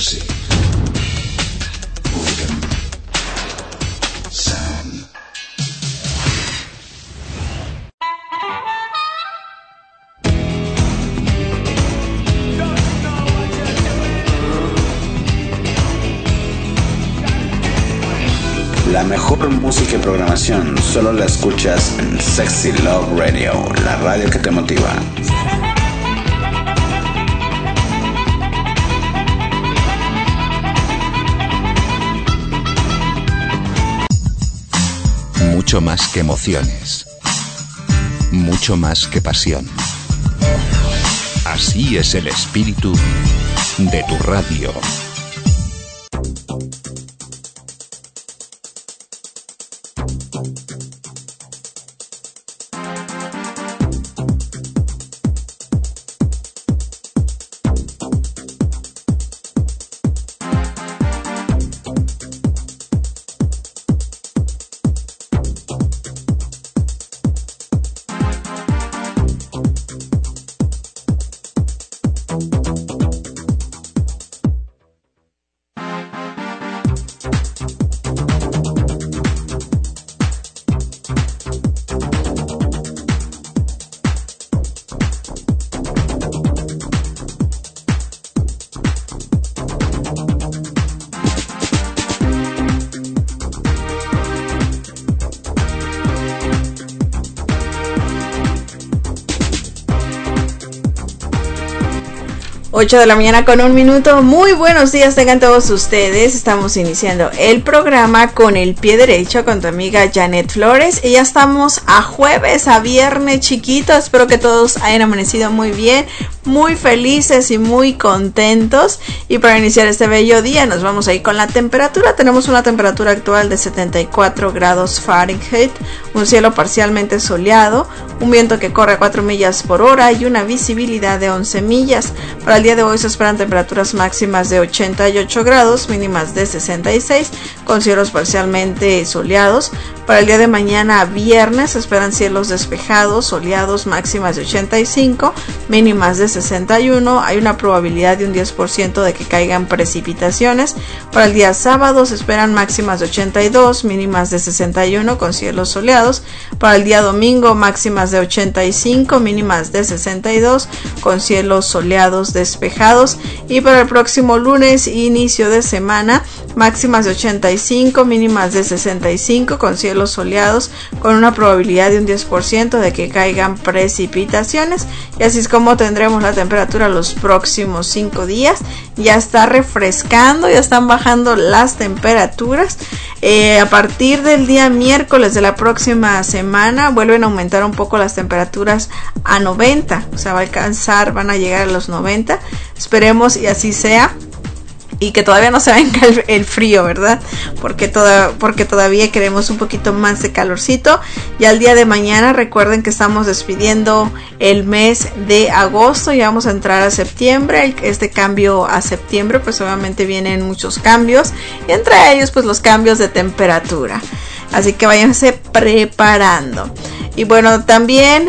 Music. Rhythm. Sound. La mejor música y programación solo la escuchas en Sexy Love Radio, la radio que te motiva. Mucho más que emociones, mucho más que pasión. Así es el espíritu de tu radio. Ocho de la mañana con 1 minuto. Muy buenos días tengan todos ustedes. Estamos iniciando el programa con el pie derecho con tu amiga Janet Flores. Y ya estamos a jueves, a viernes chiquito. Espero que todos hayan amanecido muy bien, muy felices y muy contentos. Y para iniciar este bello día nos vamos a ir con la temperatura. Tenemos una temperatura actual de 74 grados Fahrenheit, un cielo parcialmente soleado, un viento que corre a 4 millas por hora y una visibilidad de 11 millas. Para el día de hoy se esperan temperaturas máximas de 88 grados, mínimas de 66, con cielos parcialmente soleados. Para el día de mañana, viernes, se esperan cielos despejados, soleados, máximas de 85, mínimas de 61. Hay una probabilidad de un 10% de que caigan precipitaciones. Para el día sábado se esperan máximas de 82, mínimas de 61, con cielos soleados. Para el día domingo, máximas de 85, mínimas de 62, con cielos soleados despejados. Y para el próximo lunes, inicio de semana, máximas de 85, mínimas de 65, con cielos soleados, con una probabilidad de un 10% de que caigan precipitaciones. Y así es como tendremos la temperatura los próximos 5 días. Ya está refrescando, ya están bajando las temperaturas. A partir del día miércoles de la próxima semana vuelven a aumentar un poco las temperaturas a 90, o sea, van a llegar a los 90. Esperemos y así sea. Y que todavía no se venga el frío, ¿verdad? Porque todavía queremos un poquito más de calorcito. Y al día de mañana recuerden que estamos despidiendo el mes de agosto. Ya vamos a entrar a septiembre. Este cambio a septiembre, pues obviamente vienen muchos cambios. Y entre ellos, pues los cambios de temperatura. Así que váyanse preparando. Y bueno, también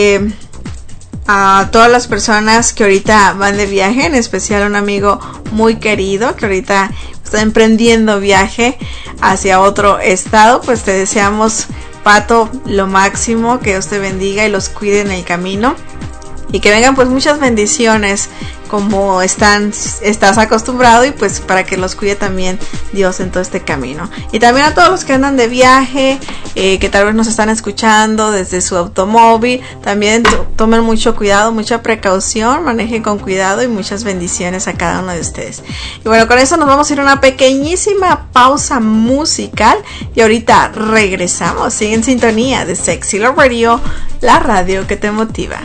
a todas las personas que ahorita van de viaje, en especial a un amigo muy querido que ahorita está emprendiendo viaje hacia otro estado, pues te deseamos, Pato, lo máximo, que Dios te bendiga y los cuide en el camino y que vengan pues muchas bendiciones como estás acostumbrado, y pues para que los cuide también Dios en todo este camino. Y también a todos los que andan de viaje, que tal vez nos están escuchando desde su automóvil, también tomen mucho cuidado, mucha precaución, manejen con cuidado y muchas bendiciones a cada uno de ustedes. Y bueno, con eso nos vamos a ir a una pequeñísima pausa musical y ahorita regresamos. Sigue en sintonía de Sexy Love Radio, la radio que te motiva.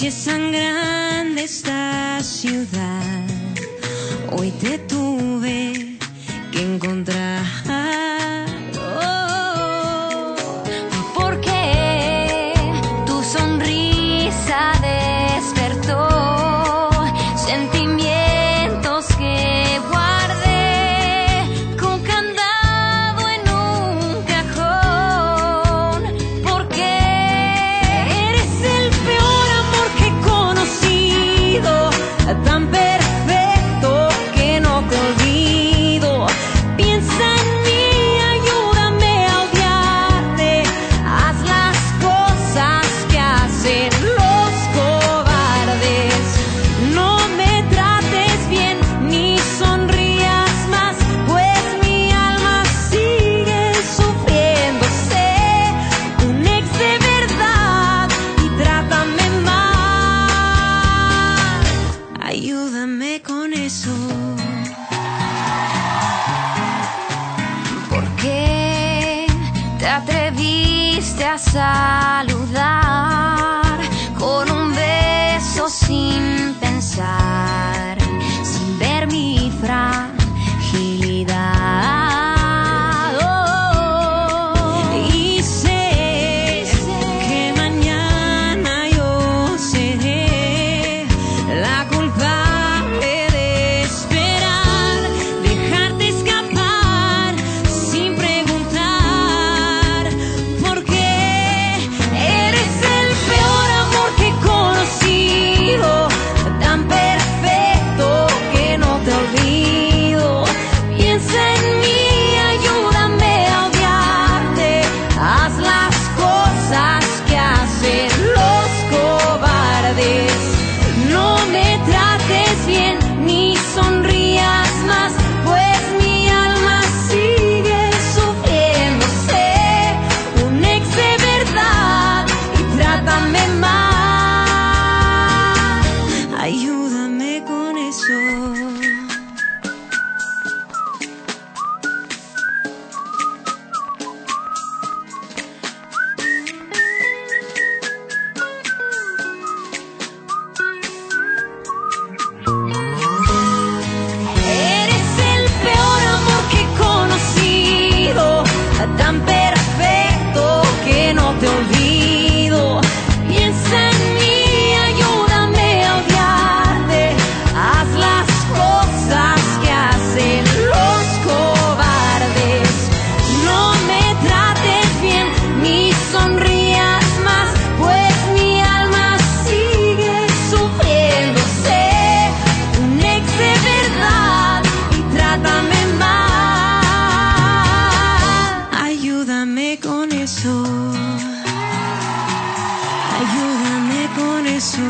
que es tan grande esta ciudad. Hoy te tuve que encontrar. Porque tu sonrisa despertó sentimientos que guardé con candado en un cajón. Porque eres el peor amor que he conocido, tan perfecto que no te olvido. Piensa en mí, ayúdame a odiarte. Haz las cosas que hacen los cobardes. No me trates bien ni sonrías más, pues mi alma sigue sufriendo. Sé un ex de verdad y trátame mal. Ayúdame con eso. ¿Por qué te atreviste a saludar con un beso sin pensar, sin ver mi fragilidad? Y sé que mañana yo seré la culpable de esperar, dejarte escapar sin preguntar. Porque eres el peor amor que he conocido, tan perfecto que no te olvido. Piensa en mí, ayúdame a odiarte. Haz las cosas que hacen los cobardes. No me trates bien ni sonrías más, pues mi alma sigue sufriendo. Sé un ex de verdad y trátame mal. Ayúdame con eso. Eres el peor amor que he conocido, tan perfecto que no te olvido. Piensa en mí, ayúdame a odiarte. Haz las cosas que hacen los cobardes. No me trates bien ni sonrías más, pues mi alma sigue sufriendo. Sé un ex de verdad y trátame mal. Ayúdame con eso. Ayúdame con eso.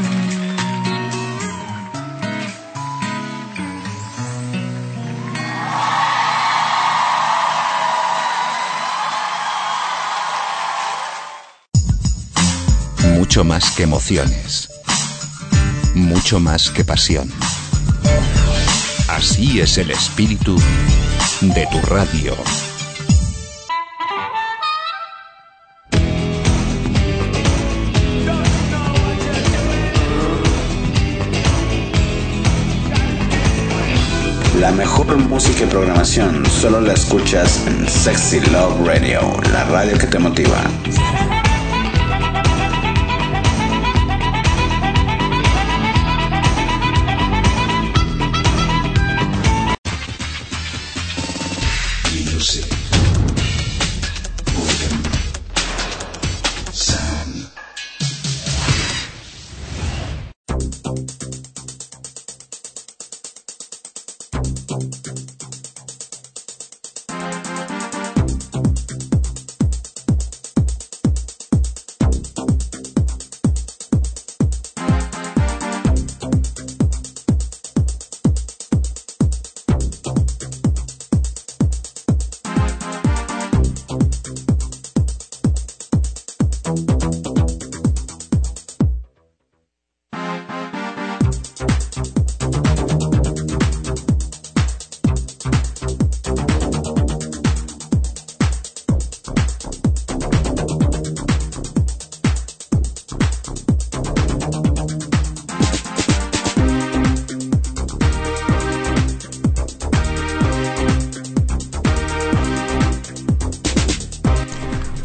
Mucho más que emociones. Mucho más que pasión. Así es el espíritu de tu radio. La mejor música y programación solo la escuchas en Sexy Love Radio, la radio que te motiva. Music. Rhythm. Sound.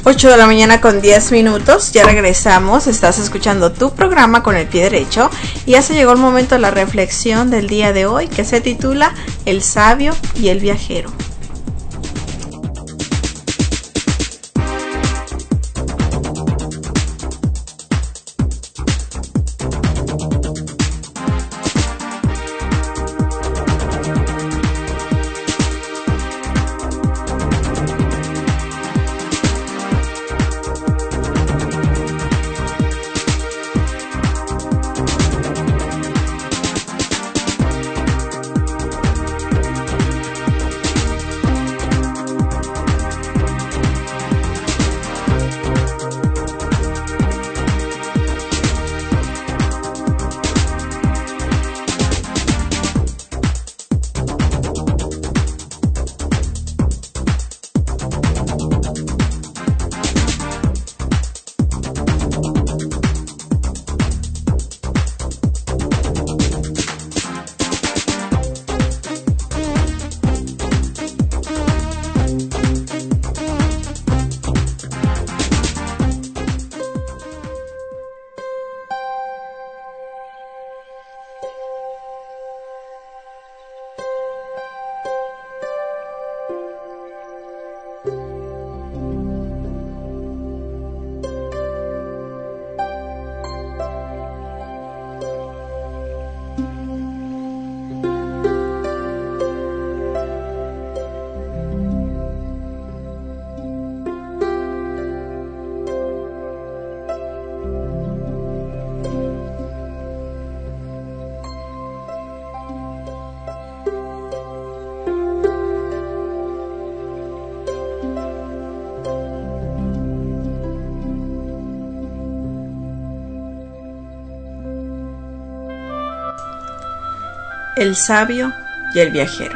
8 de la mañana con 10 minutos, ya regresamos, estás escuchando tu programa Con el Pie Derecho y ya se llegó el momento de la reflexión del día de hoy que se titula El sabio y el viajero. El sabio y el viajero.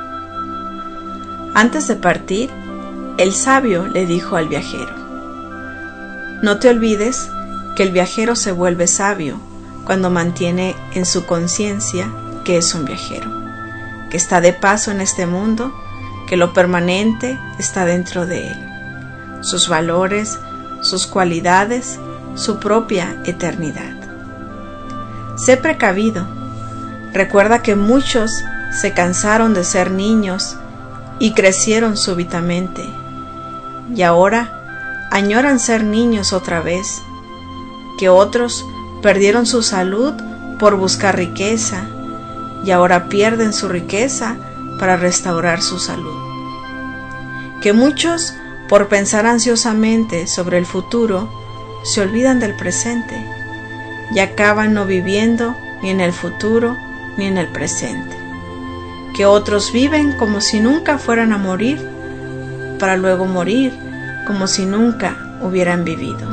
Antes de partir, el sabio le dijo al viajero: no te olvides que el viajero se vuelve sabio cuando mantiene en su conciencia que es un viajero, que está de paso en este mundo, que lo permanente está dentro de él, sus valores, sus cualidades, su propia eternidad. Sé precavido. Recuerda que muchos se cansaron de ser niños y crecieron súbitamente, y ahora añoran ser niños otra vez, que otros perdieron su salud por buscar riqueza, y ahora pierden su riqueza para restaurar su salud, que muchos, por pensar ansiosamente sobre el futuro, se olvidan del presente, y acaban no viviendo ni en el futuro ni en el presente, que otros viven como si nunca fueran a morir, para luego morir como si nunca hubieran vivido.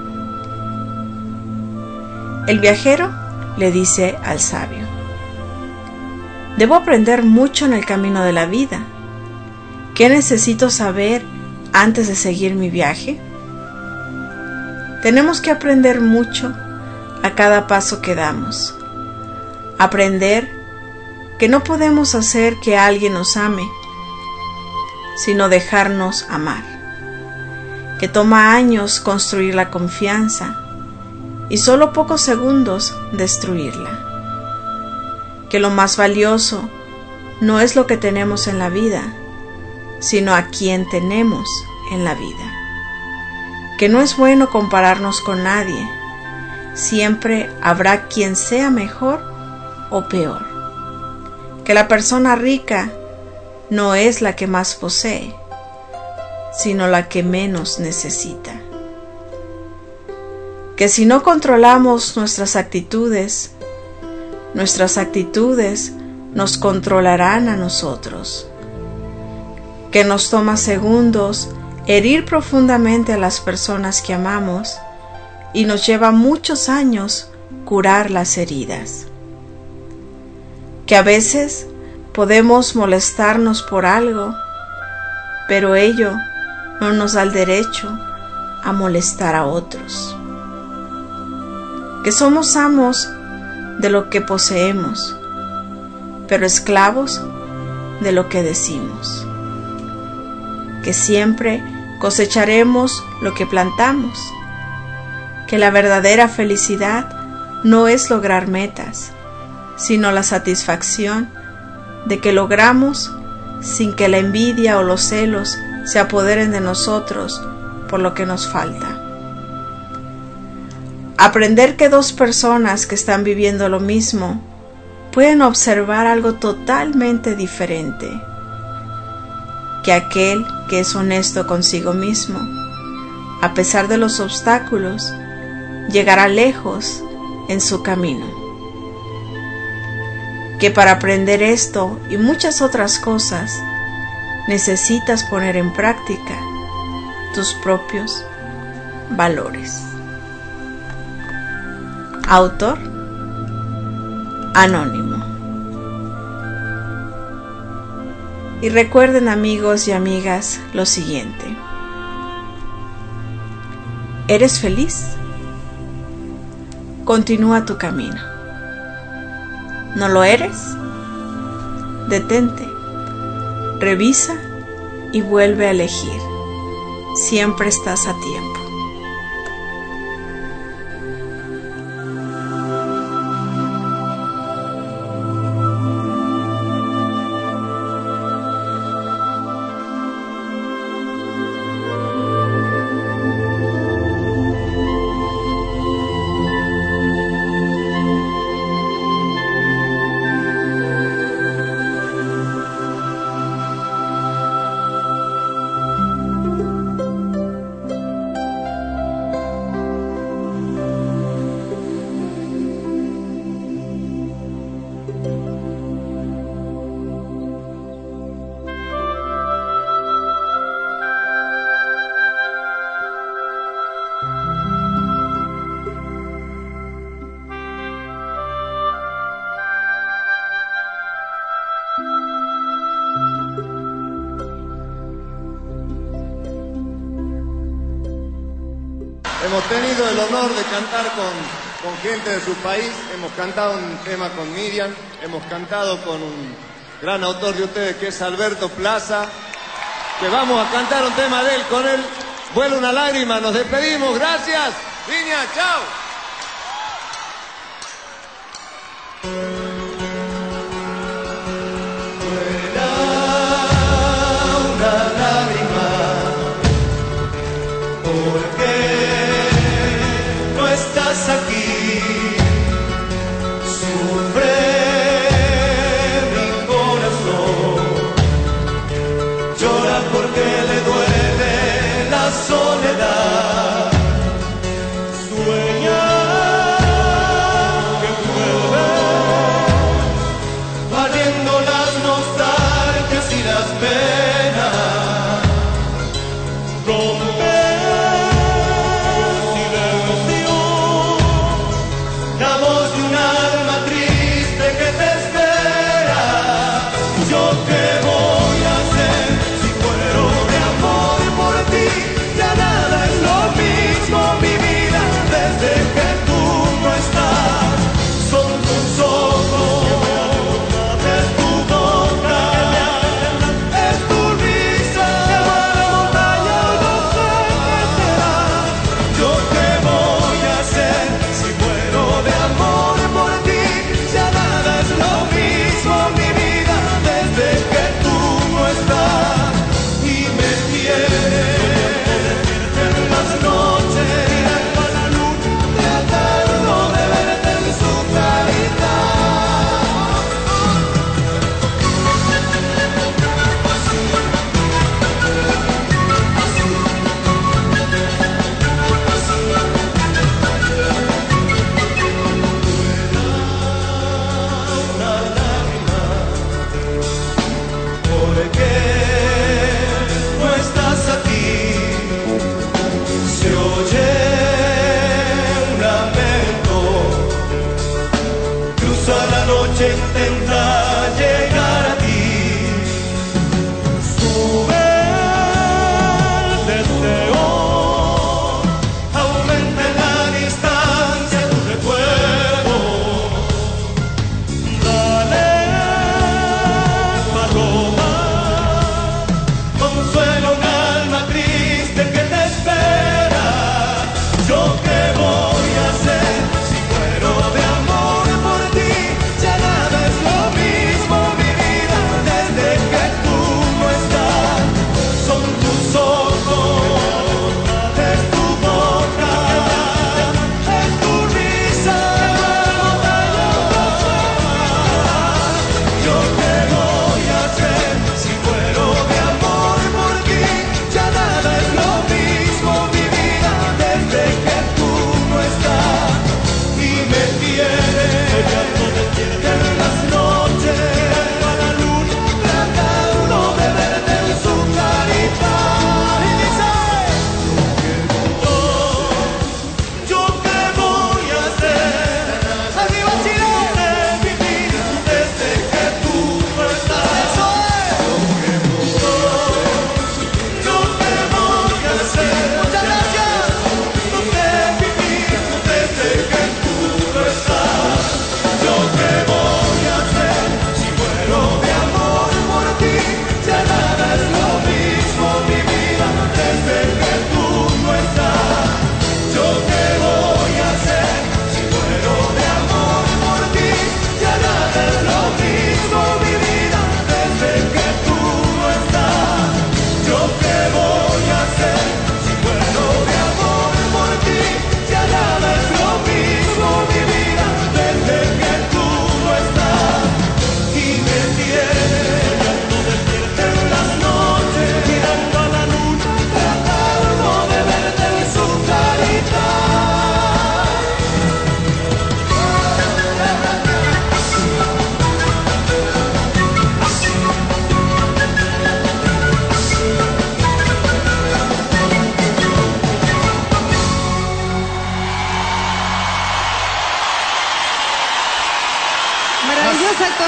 El viajero le dice al sabio: debo aprender mucho en el camino de la vida. ¿Qué necesito saber antes de seguir mi viaje? Tenemos que aprender mucho a cada paso que damos. Aprender que no podemos hacer que alguien nos ame, sino dejarnos amar. Que toma años construir la confianza y solo pocos segundos destruirla. Que lo más valioso no es lo que tenemos en la vida, sino a quien tenemos en la vida. Que no es bueno compararnos con nadie. Siempre habrá quien sea mejor o peor. Que la persona rica no es la que más posee, sino la que menos necesita. Que si no controlamos nuestras actitudes nos controlarán a nosotros. Que nos toma segundos herir profundamente a las personas que amamos y nos lleva muchos años curar las heridas. Que a veces podemos molestarnos por algo, pero ello no nos da el derecho a molestar a otros. Que somos amos de lo que poseemos, pero esclavos de lo que decimos. Que siempre cosecharemos lo que plantamos, que la verdadera felicidad no es lograr metas, sino la satisfacción de que logramos sin que la envidia o los celos se apoderen de nosotros por lo que nos falta. Aprender que dos personas que están viviendo lo mismo pueden observar algo totalmente diferente, que aquel que es honesto consigo mismo, a pesar de los obstáculos, llegará lejos en su camino. Que para aprender esto y muchas otras cosas, necesitas poner en práctica tus propios valores. Autor anónimo. Y recuerden, amigos y amigas, lo siguiente: ¿eres feliz? Continúa tu camino. ¿No lo eres? Detente, revisa y vuelve a elegir. Siempre estás a tiempo. Hemos tenido el honor de cantar con gente de su país, hemos cantado un tema con Miriam, hemos cantado con un gran autor de ustedes que es Alberto Plaza, que vamos a cantar un tema de él, con él vuela una lágrima, nos despedimos, gracias, Viña, chao. Aquí sufre mi corazón, llora porque le duele la soledad, sueña que vuelve, valiendo las nostalgias y las penas, rompe intenta llegar a ti, sube el deseo, aumenta la distancia tu recuerdo, dale paloma, consuelo un alma triste.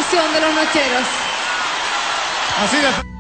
programación de los nocheros. Así de...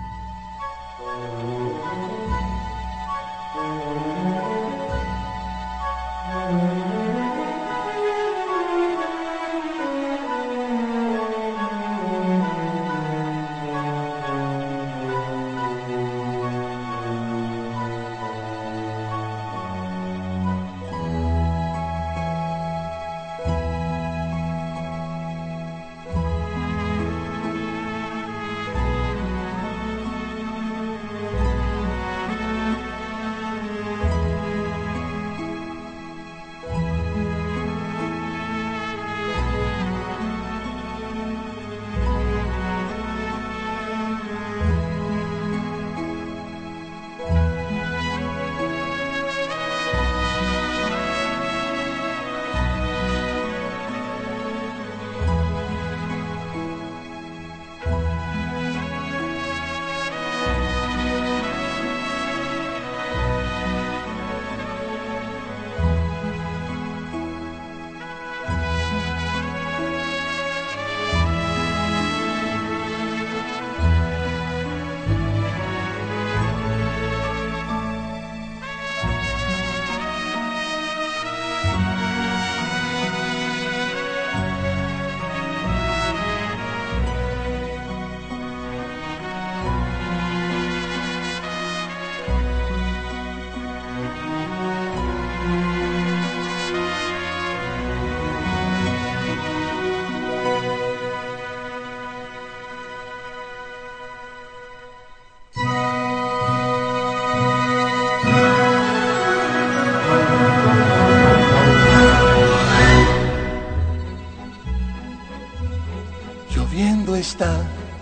Está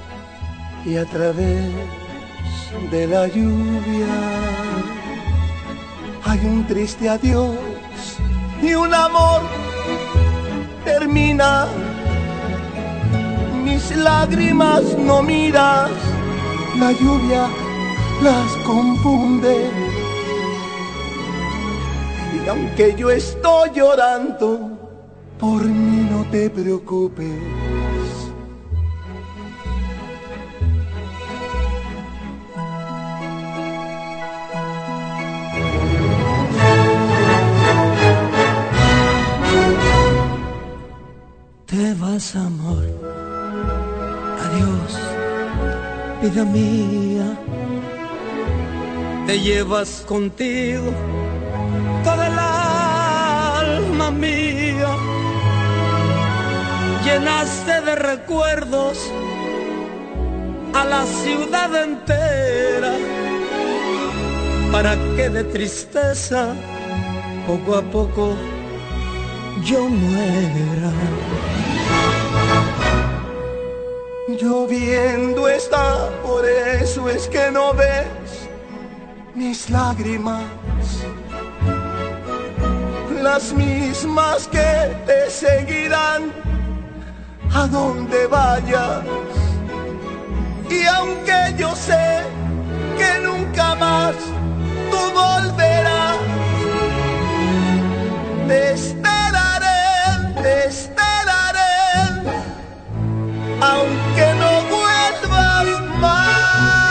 y a través de la lluvia hay un triste adiós y un amor termina. Mis lágrimas no miras, la lluvia las confunde. Y aunque yo estoy llorando, por mí no te preocupes. Te vas, amor, adiós, vida mía. Te llevas contigo toda el alma mía. Llenaste de recuerdos a la ciudad entera, para que de tristeza poco a poco yo muera. Lloviendo está, por eso es que no ves mis lágrimas, las mismas que te seguirán a donde vayas. Y aunque yo sé que nunca más tú volverás, te esperaré, aunque no vuelvas más.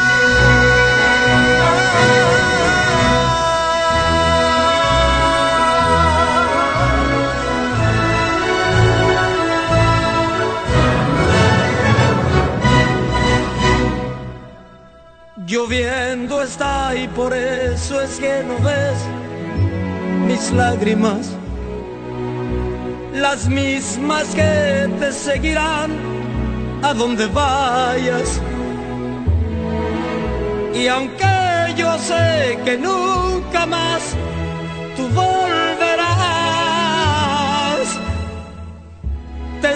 Lloviendo está y por eso es que no ves mis lágrimas, las mismas que te seguirán a donde vayas. Y aunque yo sé que nunca más tú volverás, te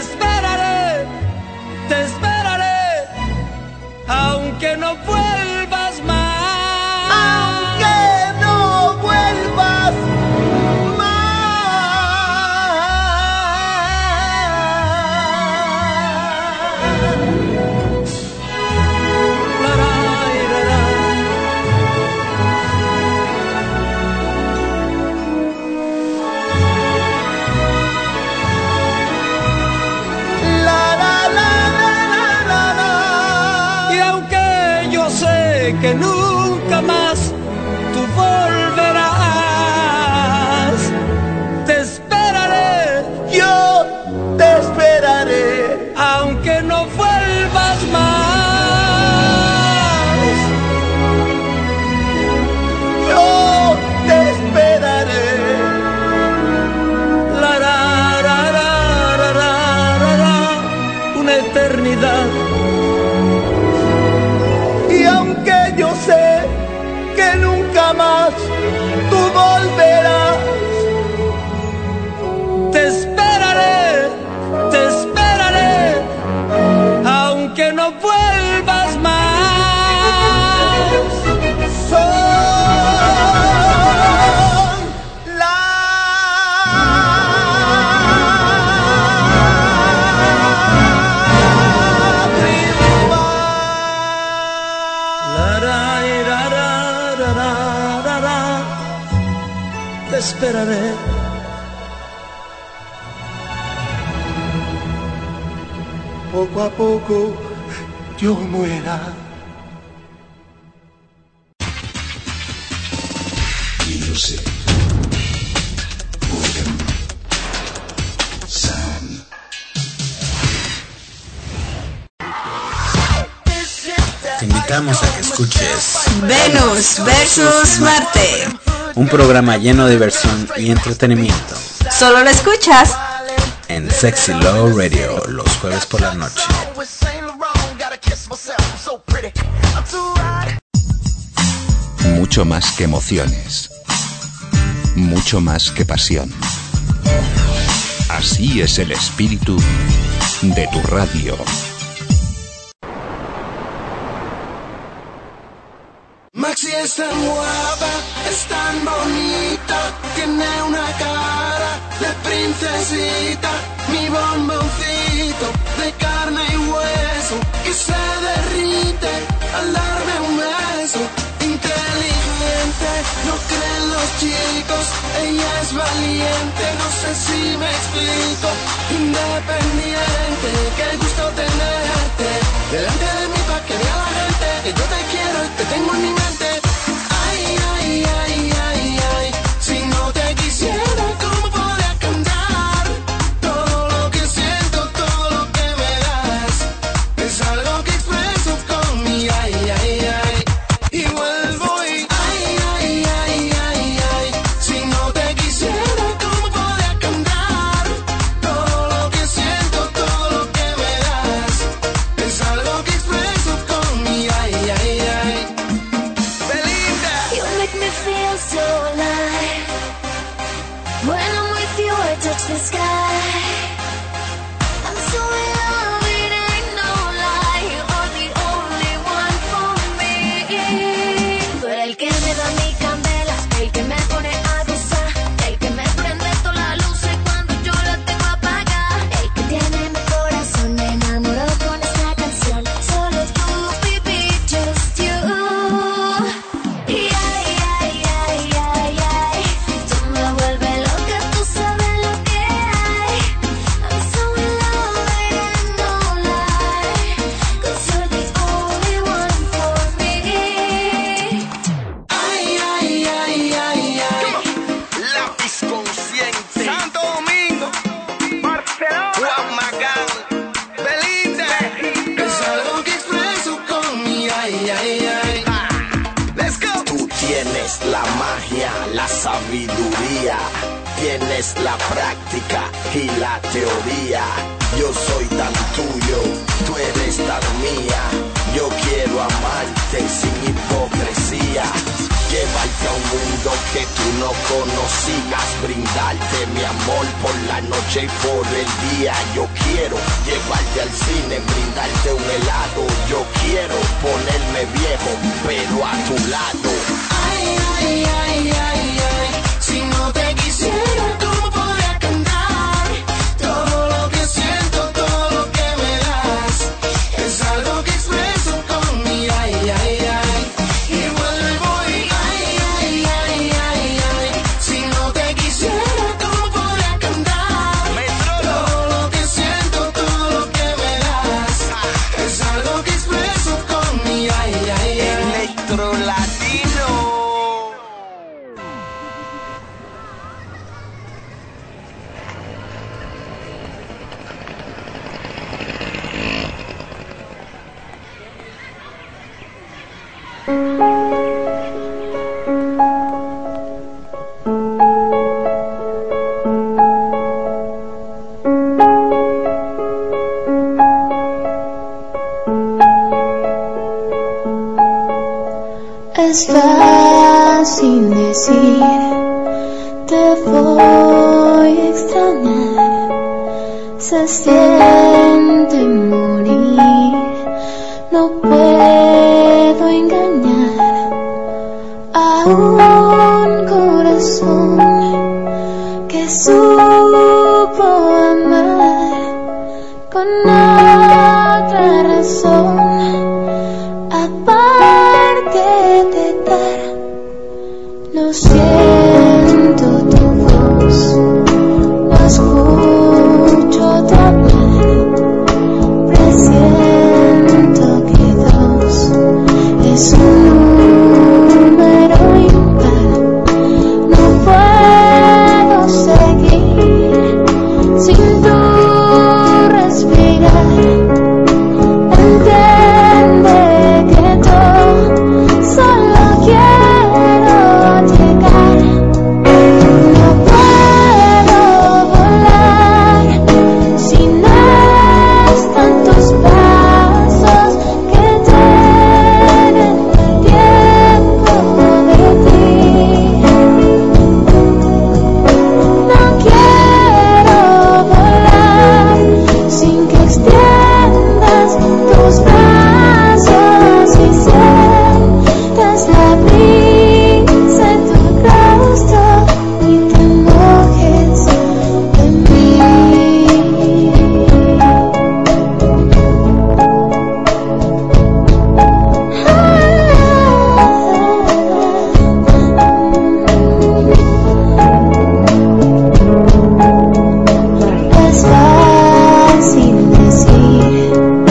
esperaré, aunque no vuelvas más. Aunque no vuelvas que nunca más tú volverás. Te esperaré, yo te esperaré, aunque no vuelvas más. Yo te esperaré. La, ra, ra, ra, ra, ra, ra, ra, una eternidad. Y aunque yo sé que nunca más tú volverás, te esperaré, aunque no vuelvas más. Te esperaré. Poco a poco yo muera. Music. Organ. Sound. Te invitamos a que escuches Venus versus Marte. un programa lleno de diversión y entretenimiento Solo lo escuchas en Sexy Love Radio los jueves por la noche. Mucho más que emociones. Mucho más que pasión. Así es el espíritu de tu radio. Maxi es tan guapa, es tan bonita, tiene una cara de princesita, mi bomboncito de carne y hueso que se derrite al darme un beso. Inteligente, no creen los chicos, ella es valiente, no sé si me explico. Independiente, qué gusto tenerte delante de mí pa' que vea la gente que yo te quiero y te tengo en mi mente. Ay, ay, ay, ay, ay, si no te quisiera, ¿cómo podría cantar? Todo lo que siento, todo lo que me das, es algo que expreso con mi ay, ay, ay. Y vuelvo y ay, ay, ay, ay, ay, si no te quisiera, ¿cómo podría cantar? Todo lo que siento, todo lo que me das, es algo que expreso con mi ay, ay, ay. Belinda, You make me feel so alive. When I'm with you, I touch the sky. I'm so in love, it ain't no lie. You're the only one for me. Tú eres el que me da mi candela, el que me pone a gozar, el que me prende todas las luces cuando yo la tengo apagada, el que tiene mi corazón enamorado con esta canción. Solo tú, baby, just you. Y ay, ay, ay, ay, ay, tú me vuelves loca, tú sabes lo que hay. I'm so in love, it ain't no lie, 'cause you're the only one for me. ay, ay, ay, ay, ay. Lápiz consciente. Santo Domingo, Barcelona, Juan Magán, Belinda. Es algo que expreso con mi ay, ay, ay. Let's go. Tú tienes la magia, la sabiduría, tienes la práctica y la teoría. Yo soy tan tuyo, tú eres tan mía. Yo quiero amarte sin hipocresía. Llevarte a un mundo que tú no conocías, brindarte mi amor por la noche y por el día. Yo quiero llevarte al cine, brindarte un helado. Yo quiero ponerme viejo, pero a tu lado. Ay, ay, ay, ay, ay, si no te quisiera, ¿cómo podría cantar? Todo lo que siento, todo lo que me das, es algo que expreso con mi ay, ay, ay. Y vuelvo y ay, ay, ay, ay, ay, si no te quisiera, ¿cómo podría cantar? Todo lo que siento, todo lo que me das, es algo que expreso con mi ay, ay, ay. Es fácil decir, te voy a extrañar. Se siente morir, no puedo engañar a un corazón que supo amar con otra razón, aparte de dar. No siento tu voz, no escucho tu hablar, presiento que dos es un número impar. No puedo seguir sin tu respirar. Entiende que yo solo quiero llegar. No puedo volar si no están tus brazos que llenen el tiempo de ti. No quiero volar sin que extiendas tus brazos y sientas la brisa en tu rostro y te mojes de mí. Es fácil decir,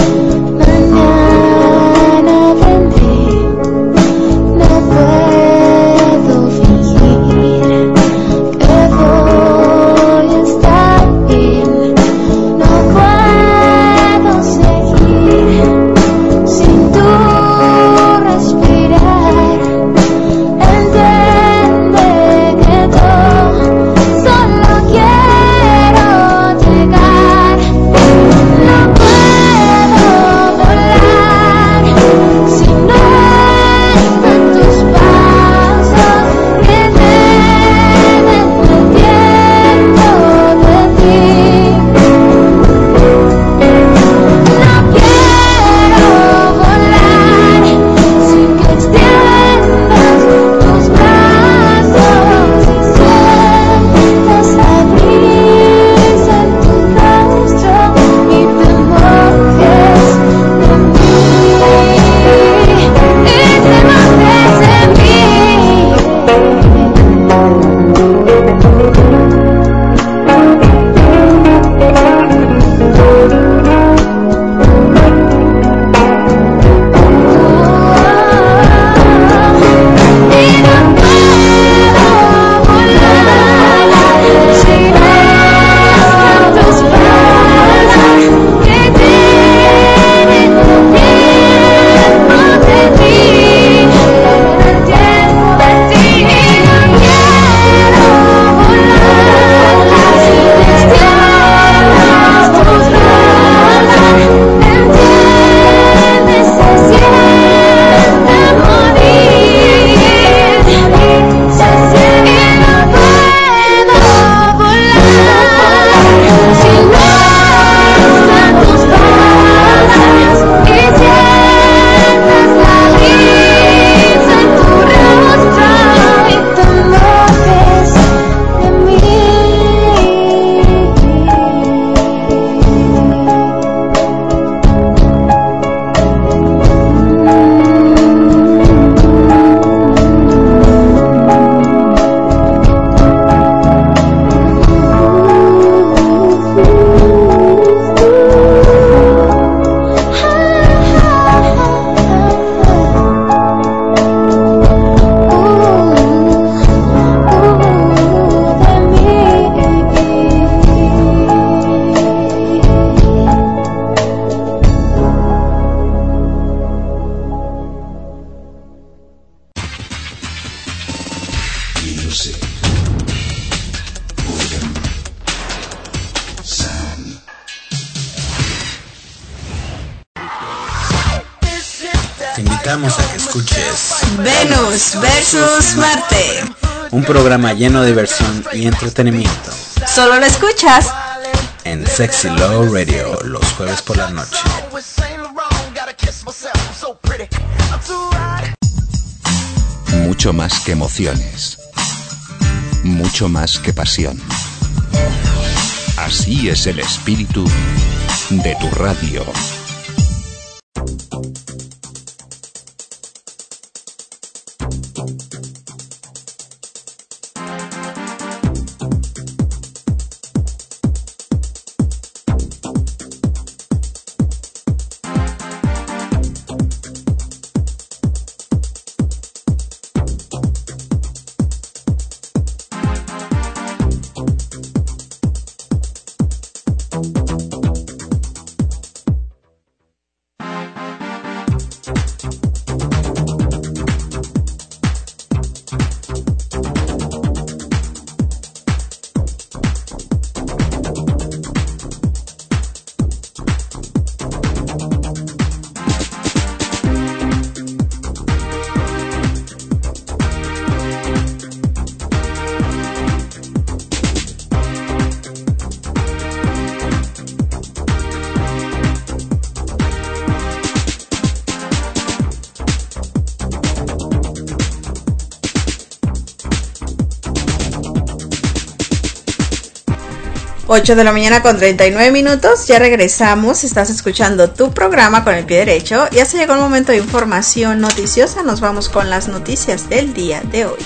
mañana vendré. No puedo fingir que voy a estar bien. No puedo seguir sin tu respirar. Entiende que yo solo quiero llegar. No puedo volar si no están tus pasos que llenen el tiempo de ti. No quiero volar sin que extiendas tus brazos y sientas la brisa en tu rostro y te mojes de mí. Y te mojes de mí. Te invito invitamos a que escuches Venus versus Marte. Un programa lleno de diversión y entretenimiento. Solo lo escuchas en Sexy Love Radio los jueves por la noche. Mucho más que emociones. Mucho más que pasión. Así es el espíritu de tu radio. Ocho de la mañana con 39 minutos, ya regresamos, estás escuchando tu programa con el pie derecho. Ya se llegó el momento de información noticiosa, nos vamos con las noticias del día de hoy.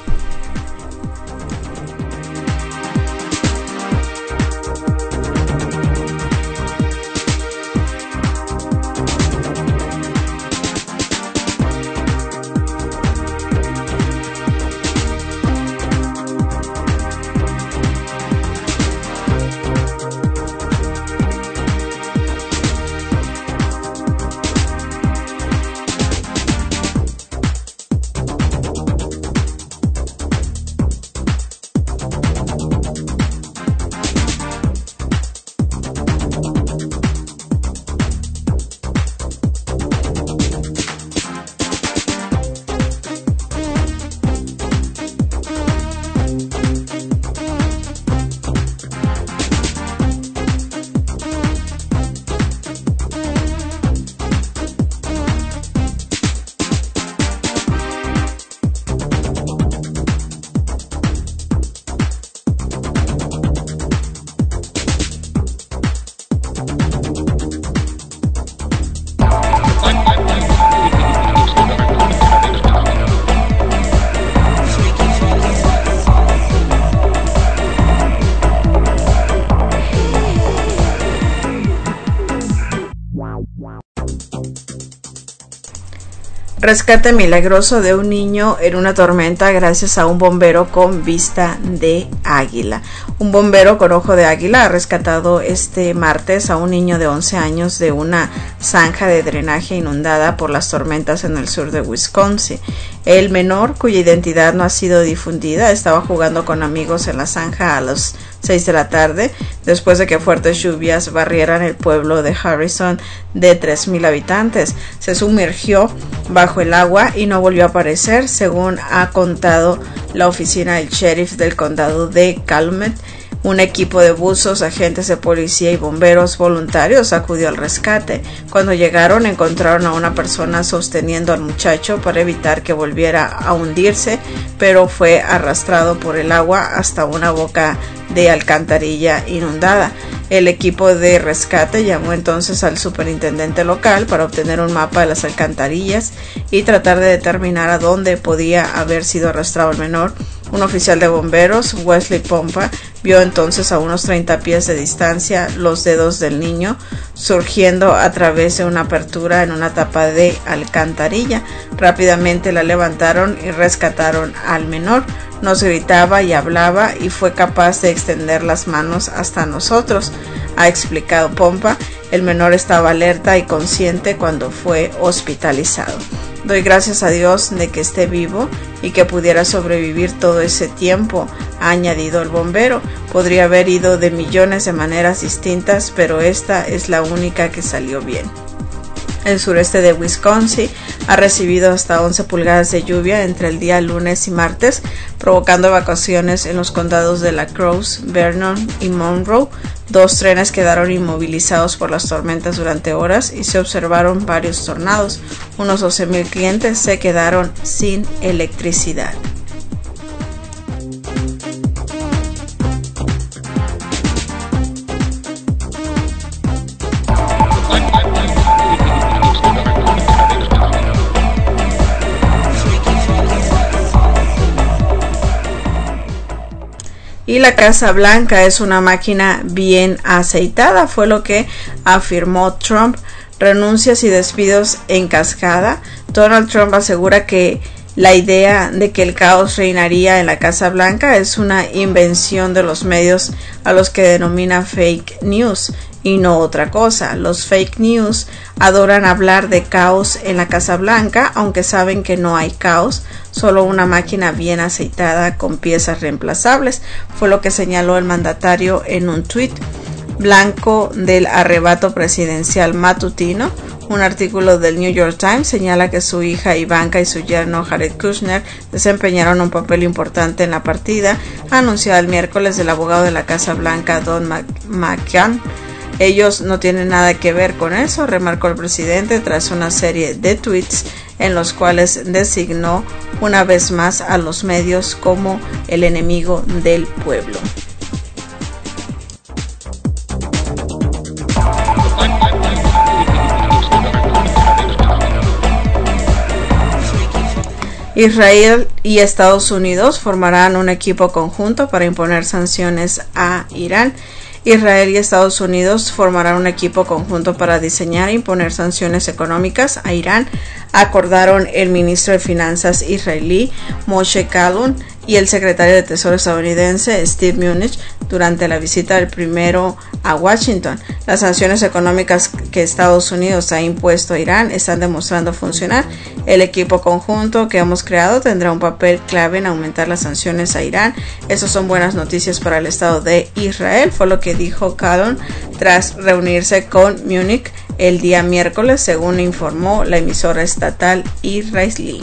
Rescate milagroso de un niño en una tormenta gracias a un bombero con vista de águila. Un bombero con ojo de águila ha rescatado este martes a un niño de 11 años de una zanja de drenaje inundada por las tormentas en el sur de Wisconsin. El menor, cuya identidad no ha sido difundida, estaba jugando con amigos en la zanja a las 6 de la tarde, después de que fuertes lluvias barrieran el pueblo de Harrison de 3,000 habitantes. Se sumergió bajo el agua y no volvió a aparecer, según ha contado la oficina del sheriff del condado de Calumet. Un equipo de buzos, agentes de policía y bomberos voluntarios acudió al rescate. Cuando llegaron, encontraron a una persona sosteniendo al muchacho para evitar que volviera a hundirse, pero fue arrastrado por el agua hasta una boca de alcantarilla inundada. El equipo de rescate llamó entonces al superintendente local para obtener un mapa de las alcantarillas y tratar de determinar a dónde podía haber sido arrastrado el menor. Un oficial de bomberos, Wesley Pompa, vio entonces a unos 30 pies de distancia los dedos del niño surgiendo a través de una apertura en una tapa de alcantarilla. Rápidamente la levantaron y rescataron al menor. Nos gritaba y hablaba y fue capaz de extender las manos hasta nosotros, ha explicado Pompa. El menor estaba alerta y consciente cuando fue hospitalizado. Doy gracias a Dios de que esté vivo y que pudiera sobrevivir todo ese tiempo, ha añadido el bombero. Podría haber ido de millones de maneras distintas, pero esta es la única que salió bien. El sureste de Wisconsin ha recibido hasta 11 pulgadas de lluvia entre el día lunes y martes, provocando evacuaciones en los condados de La Crosse, Vernon y Monroe. 2 trenes quedaron inmovilizados por las tormentas durante horas y se observaron varios tornados. Unos 12,000 clientes se quedaron sin electricidad. Y la Casa Blanca es una máquina bien aceitada, fue lo que afirmó Trump. Renuncias y despidos en cascada. Donald Trump asegura que la idea de que el caos reinaría en la Casa Blanca es una invención de los medios a los que denomina fake news y no otra cosa. Los fake news adoran hablar de caos en la Casa Blanca, aunque saben que no hay caos, solo una máquina bien aceitada con piezas reemplazables, fue lo que señaló el mandatario en un tuit. Blanco del arrebato presidencial matutino, un artículo del New York Times señala que su hija Ivanka y su yerno Jared Kushner desempeñaron un papel importante en la partida anunciada el miércoles del abogado de la Casa Blanca Don McGahn. Ellos no tienen nada que ver con eso, remarcó el presidente tras una serie de tweets en los cuales designó una vez más a los medios como el enemigo del pueblo. Israel y Estados Unidos formarán un equipo conjunto para imponer sanciones a Irán. Israel y Estados Unidos formarán un equipo conjunto para diseñar e imponer sanciones económicas a Irán, acordaron el ministro de Finanzas israelí Moshe Kalun y el secretario de Tesoro estadounidense Steve Mnuchin durante la visita del primero a Washington. Las sanciones económicas que Estados Unidos ha impuesto a Irán están demostrando funcionar. El equipo conjunto que hemos creado tendrá un papel clave en aumentar las sanciones a Irán. Esas son buenas noticias para el Estado de Israel, fue lo que dijo Kalun tras reunirse con Mnuchin el día miércoles, según informó la emisora estatal israelí.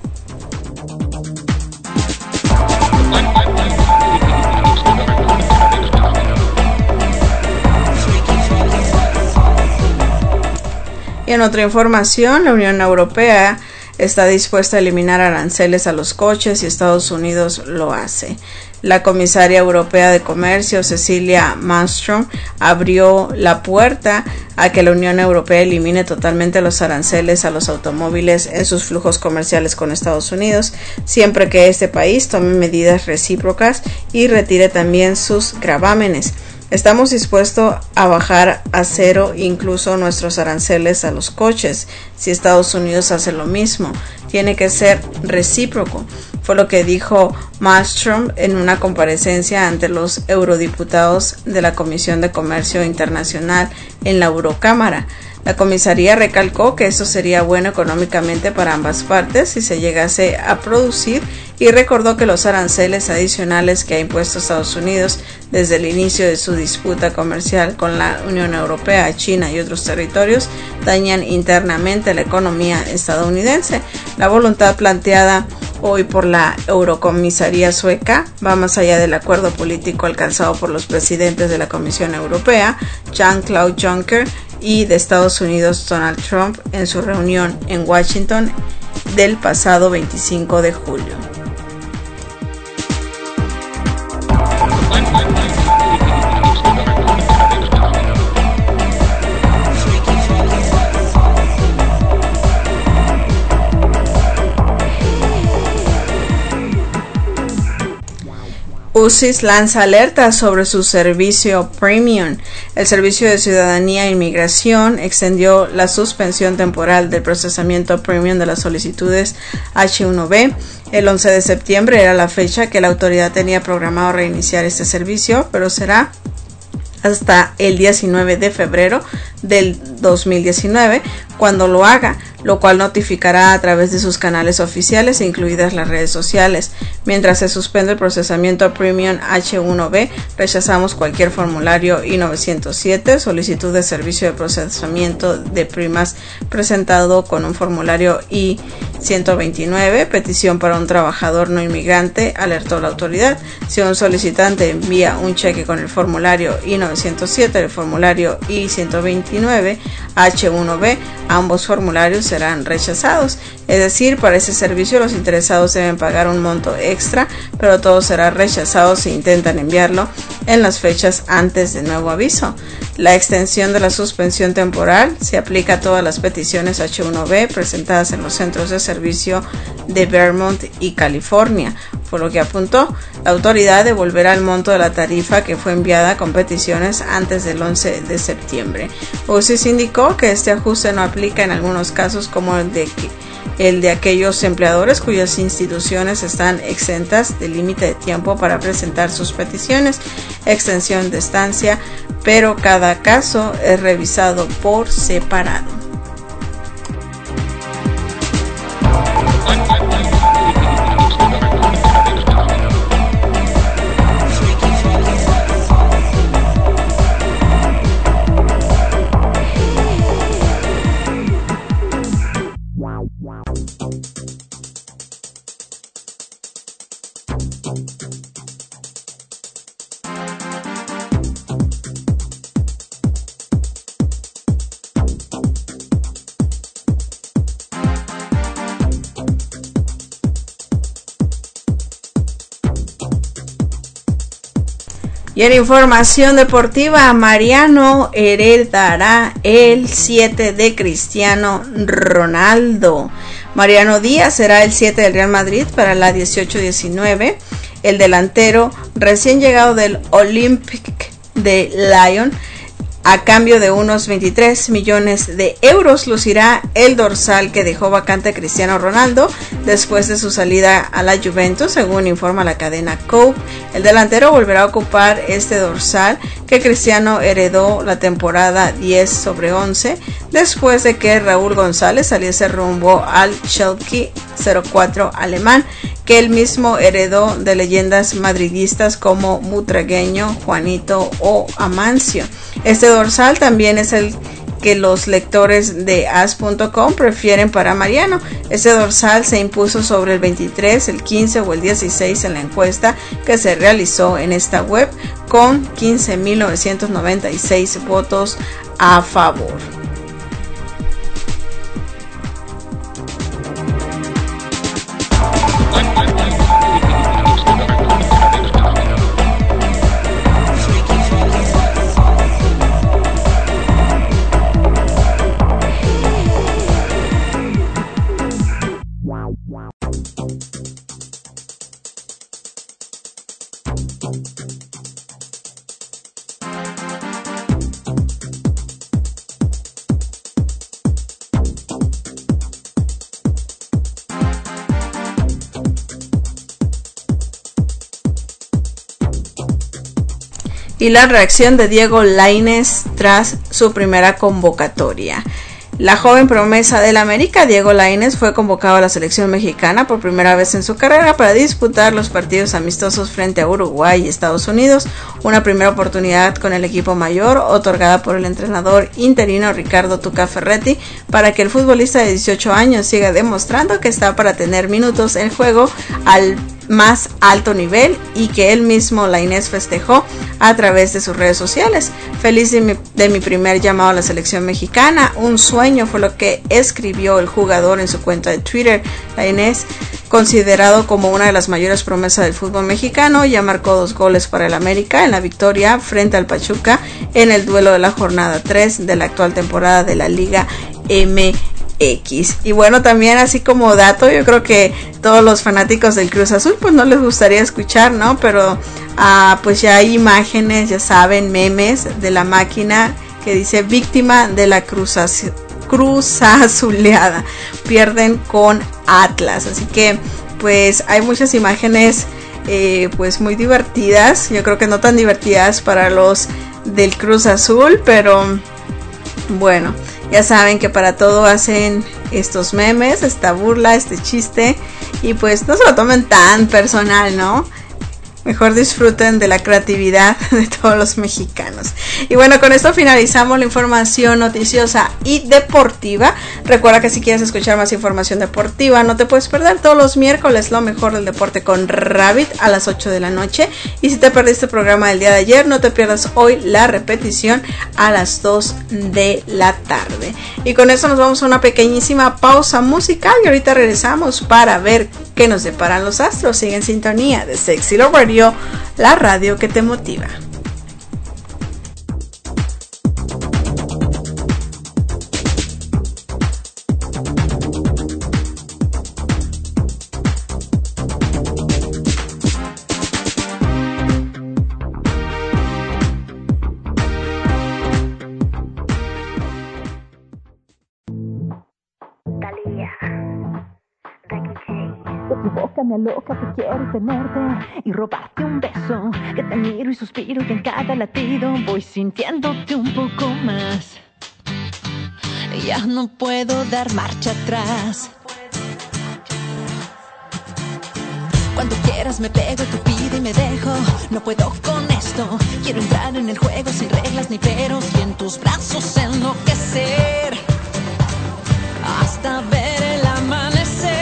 Y en otra información, la Unión Europea está dispuesta a eliminar aranceles a los coches y Estados Unidos lo hace. La comisaria europea de Comercio, Cecilia Malmström, abrió la puerta a que la Unión Europea elimine totalmente los aranceles a los automóviles en sus flujos comerciales con Estados Unidos, siempre que este país tome medidas recíprocas y retire también sus gravámenes. Estamos dispuestos a bajar a cero incluso nuestros aranceles a los coches si Estados Unidos hace lo mismo. Tiene que ser recíproco, fue lo que dijo Malmström en una comparecencia ante los eurodiputados de la Comisión de Comercio Internacional en la Eurocámara. La comisaría recalcó que esto sería bueno económicamente para ambas partes si se llegase a producir y recordó que los aranceles adicionales que ha impuesto Estados Unidos desde el inicio de su disputa comercial con la Unión Europea, China y otros territorios dañan internamente la economía estadounidense. La voluntad planteada hoy por la Eurocomisaría sueca va más allá del acuerdo político alcanzado por los presidentes de la Comisión Europea, Jean-Claude Juncker, y de Estados Unidos, Donald Trump, en su reunión en Washington del pasado 25 de julio. UCIS lanza alertas sobre su servicio premium. El Servicio de Ciudadanía e Inmigración extendió la suspensión temporal del procesamiento premium de las solicitudes H-1B. El 11 de septiembre era la fecha que la autoridad tenía programado reiniciar este servicio, pero será hasta el 19 de febrero del 2019 cuando lo haga. lo cual notificará a través de sus canales oficiales, incluidas las redes sociales. Mientras se suspende el procesamiento Premium H1B, rechazamos cualquier formulario I-907, solicitud de servicio de procesamiento de primas presentado con un formulario I-129, petición para un trabajador no inmigrante, alertó la autoridad. Si un solicitante envía un cheque con el formulario I-907, el formulario I-129 H1B, ambos formularios serán rechazados. Es decir, para ese servicio los interesados deben pagar un monto extra, pero todo será rechazado si intentan enviarlo en las fechas antes del nuevo aviso. La extensión de la suspensión temporal se aplica a todas las peticiones H1B presentadas en los centros de servicio de Vermont y California, por lo que apuntó. La autoridad devolverá el monto de la tarifa que fue enviada con peticiones antes del 11 de septiembre. UCIS indicó que este ajuste no aplica en algunos casos como el de aquellos empleadores cuyas instituciones están exentas del límite de tiempo para presentar sus peticiones, extensión de estancia, pero cada caso es revisado por separado. Y en información deportiva, Mariano heredará el 7 de Cristiano Ronaldo. Mariano Díaz será el 7 del Real Madrid para la 18-19. El delantero recién llegado del Olympique de Lyon, a cambio de unos 23 millones de euros, lucirá el dorsal que dejó vacante Cristiano Ronaldo después de su salida a la Juventus, según informa la cadena Cope. El delantero volverá a ocupar este dorsal que Cristiano heredó la temporada 10/11 después de que Raúl González saliese rumbo al Schalke 04 alemán, que él mismo heredó de leyendas madridistas como Butragueño, Juanito o Amancio. Este dorsal también es el que los lectores de as.com prefieren para Mariano. Este dorsal se impuso sobre el 23, el 15 o el 16 en la encuesta que se realizó en esta web, con 15.996 votos a favor. Y la reacción de Diego Lainez tras su primera convocatoria. La joven promesa del América, Diego Lainez, fue convocado a la selección mexicana por primera vez en su carrera para disputar los partidos amistosos frente a Uruguay y Estados Unidos, una primera oportunidad con el equipo mayor otorgada por el entrenador interino Ricardo Tuca Ferretti para que el futbolista de 18 años siga demostrando que está para tener minutos en juego al más alto nivel, y que él mismo, Lainez, festejó a través de sus redes sociales. Feliz de mi primer llamado a la selección mexicana, un sueño, fue lo que escribió el jugador en su cuenta de Twitter. Lainez, considerado como una de las mayores promesas del fútbol mexicano, ya marcó 2 goles para el América en la victoria frente al Pachuca en el duelo de la jornada 3 de la actual temporada de la Liga MX. Y bueno, también así como dato, yo creo que todos los fanáticos del Cruz Azul pues no les gustaría escuchar, ¿no? Pero pues ya hay imágenes, ya saben, memes de la máquina que dice: víctima de la Cruz Azuleada, pierden con Atlas. Así que pues hay muchas imágenes pues muy divertidas, yo creo que no tan divertidas para los del Cruz Azul, pero bueno. Ya saben que para todo hacen estos memes, esta burla, este chiste, y pues no se lo tomen tan personal, ¿no? Mejor disfruten de la creatividad de todos los mexicanos. Y bueno, con esto finalizamos la información noticiosa y deportiva. Recuerda que si quieres escuchar más información deportiva, no te puedes perder todos los miércoles lo mejor del deporte con Rabbit a las 8 de la noche. Y si te perdiste el programa del día de ayer, no te pierdas hoy la repetición a las 2 de la tarde. Y con eso nos vamos a una pequeñísima pausa musical y ahorita regresamos para ver qué nos deparan los astros. Sigue en sintonía de Sexy Love Radio, la radio que te motiva. Me aloca que quiero tenerte y robarte un beso, que te miro y suspiro y en cada latido voy sintiéndote un poco más. Ya no puedo dar marcha atrás. Cuando quieras me pego, tú pide y me dejo. No puedo con esto, quiero entrar en el juego sin reglas ni peros y en tus brazos enloquecer hasta ver el amanecer.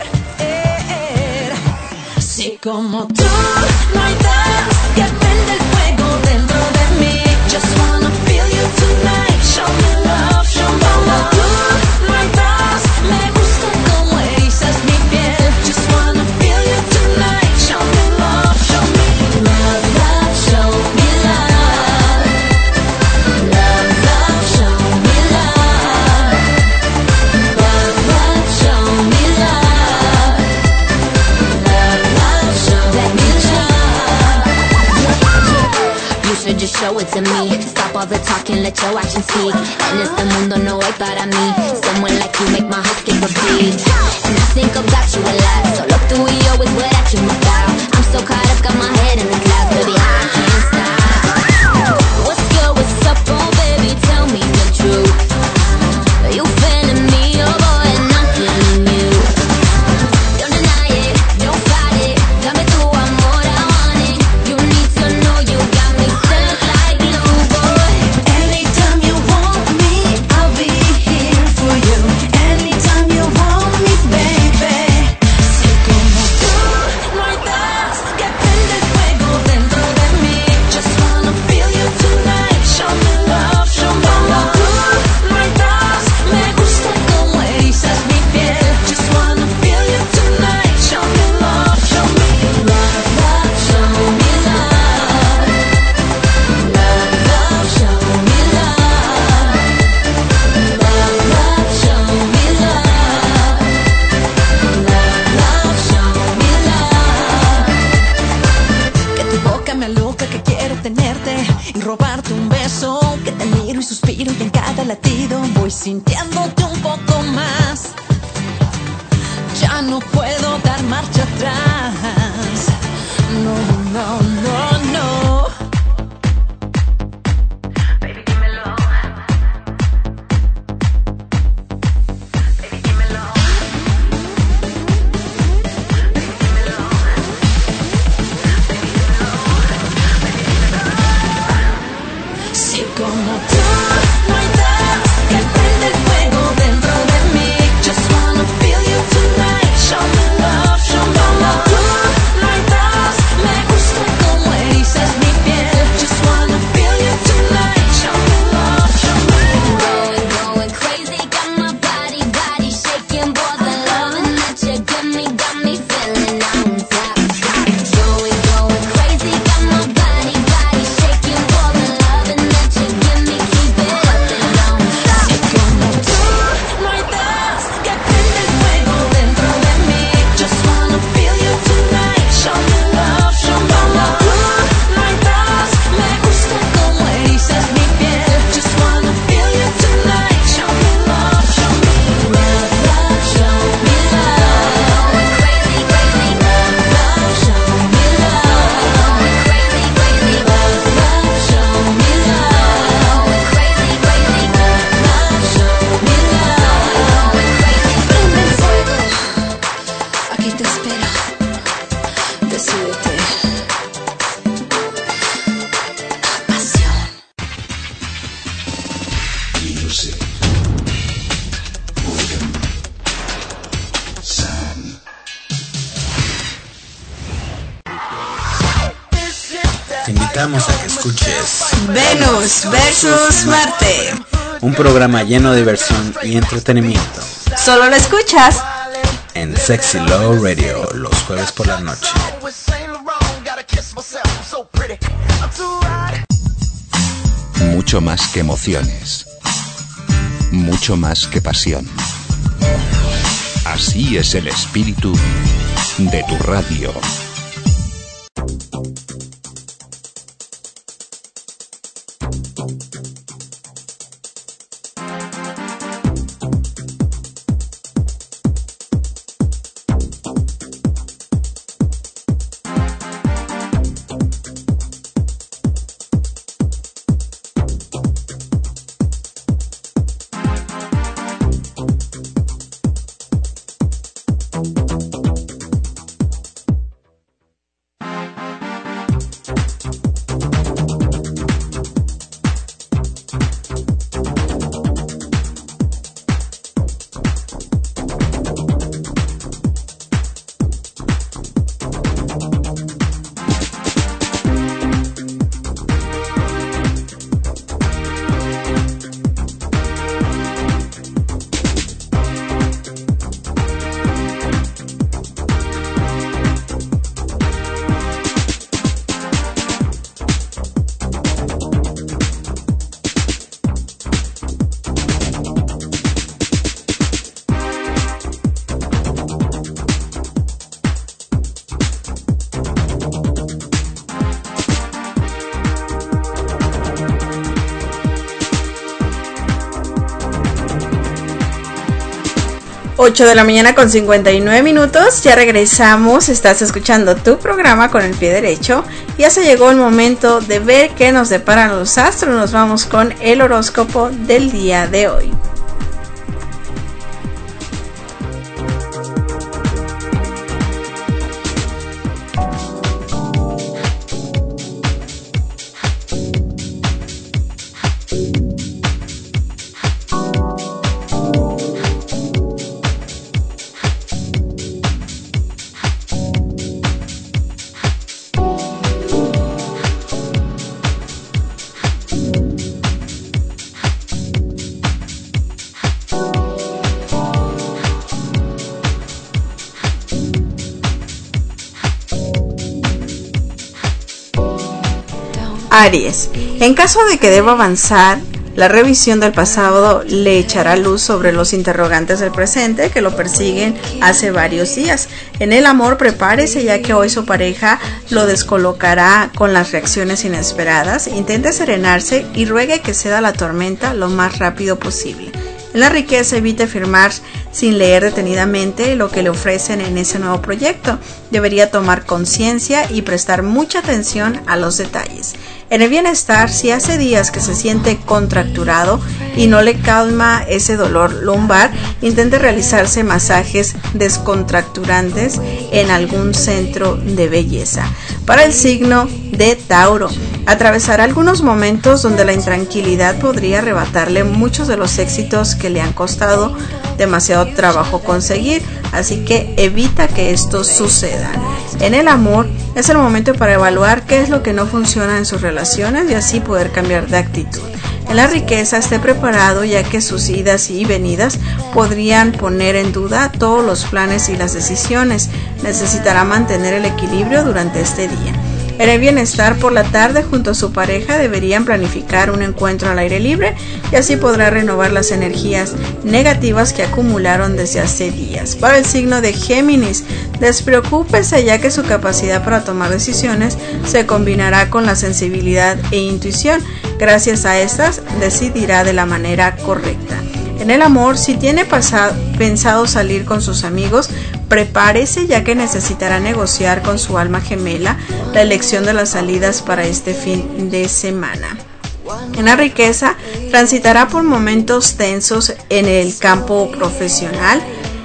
Si como tú no hay más que prende el fuego dentro de mí. Just wanna feel you tonight. Show me love, show me love. Como tú no hay más, me gusta como erizas mi piel. Just wanna feel you tonight. Show me love, show me love, love, show me love. Love, love, show me love. Love, love, show me love. Just show it to me. Stop all the talking, let your actions speak. En este mundo no hay para mí. Someone like you make my heart skip a beat. And I think about you a lot. Solo tú y yo is what I dream about. I'm so caught up, got my head in the clouds. Baby, I can't stop. What's good, what's up, oh baby, tell me the truth. You feeling me, oh boy, and I'm feeling you. Don't deny it, don't fight it. Dame tu amor, I want it. You need to know you got me. Voy sintiéndote un poco más. Ya no puedo dar marcha atrás. No, no, no, no. Baby, dímelo. Baby, dímelo. Baby, dímelo. Baby, dímelo. Baby, dímelo. Si como tú no hay nada que prende el fuego dentro de mí. Just wanna feel you tonight. Show me love, show me invitamos a que escuches Venus versus Marte, un programa lleno de diversión y entretenimiento. Solo lo escuchas en Sexy Love Radio los jueves por la noche. Mucho más que emociones, mucho más que pasión. Así es el espíritu de tu radio. De la mañana con 59 minutos, ya regresamos, estás escuchando tu programa con el pie derecho. Ya se llegó el momento de ver qué nos deparan los astros. Nos vamos con el horóscopo del día de hoy. Aries, en caso de que deba avanzar, la revisión del pasado le echará luz sobre los interrogantes del presente que lo persiguen hace varios días. En el amor, prepárese, ya que hoy su pareja lo descolocará con las reacciones inesperadas. Intente serenarse y ruegue que ceda la tormenta lo más rápido posible. En la riqueza, evite firmar sin leer detenidamente lo que le ofrecen en ese nuevo proyecto. Debería tomar conciencia y prestar mucha atención a los detalles. En el bienestar, si hace días que se siente contracturado y no le calma ese dolor lumbar, intente realizarse masajes descontracturantes en algún centro de belleza. Para el signo de Tauro, atravesará algunos momentos donde la intranquilidad podría arrebatarle muchos de los éxitos que le han costado demasiado trabajo conseguir, así que evita que esto suceda. En el amor, es el momento para evaluar qué es lo que no funciona en sus relaciones y así poder cambiar de actitud. En la riqueza, esté preparado, ya que sus idas y venidas podrían poner en duda todos los planes y las decisiones. Necesitará mantener el equilibrio durante este día. En el bienestar, por la tarde, junto a su pareja, deberían planificar un encuentro al aire libre y así podrá renovar las energías negativas que acumularon desde hace días. Para el signo de Géminis, despreocúpese, ya que su capacidad para tomar decisiones se combinará con la sensibilidad e intuición. Gracias a estas, decidirá de la manera correcta. En el amor, si tiene pensado salir con sus amigos, prepárese, ya que necesitará negociar con su alma gemela la elección de las salidas para este fin de semana. En la riqueza, transitará por momentos tensos en el campo profesional.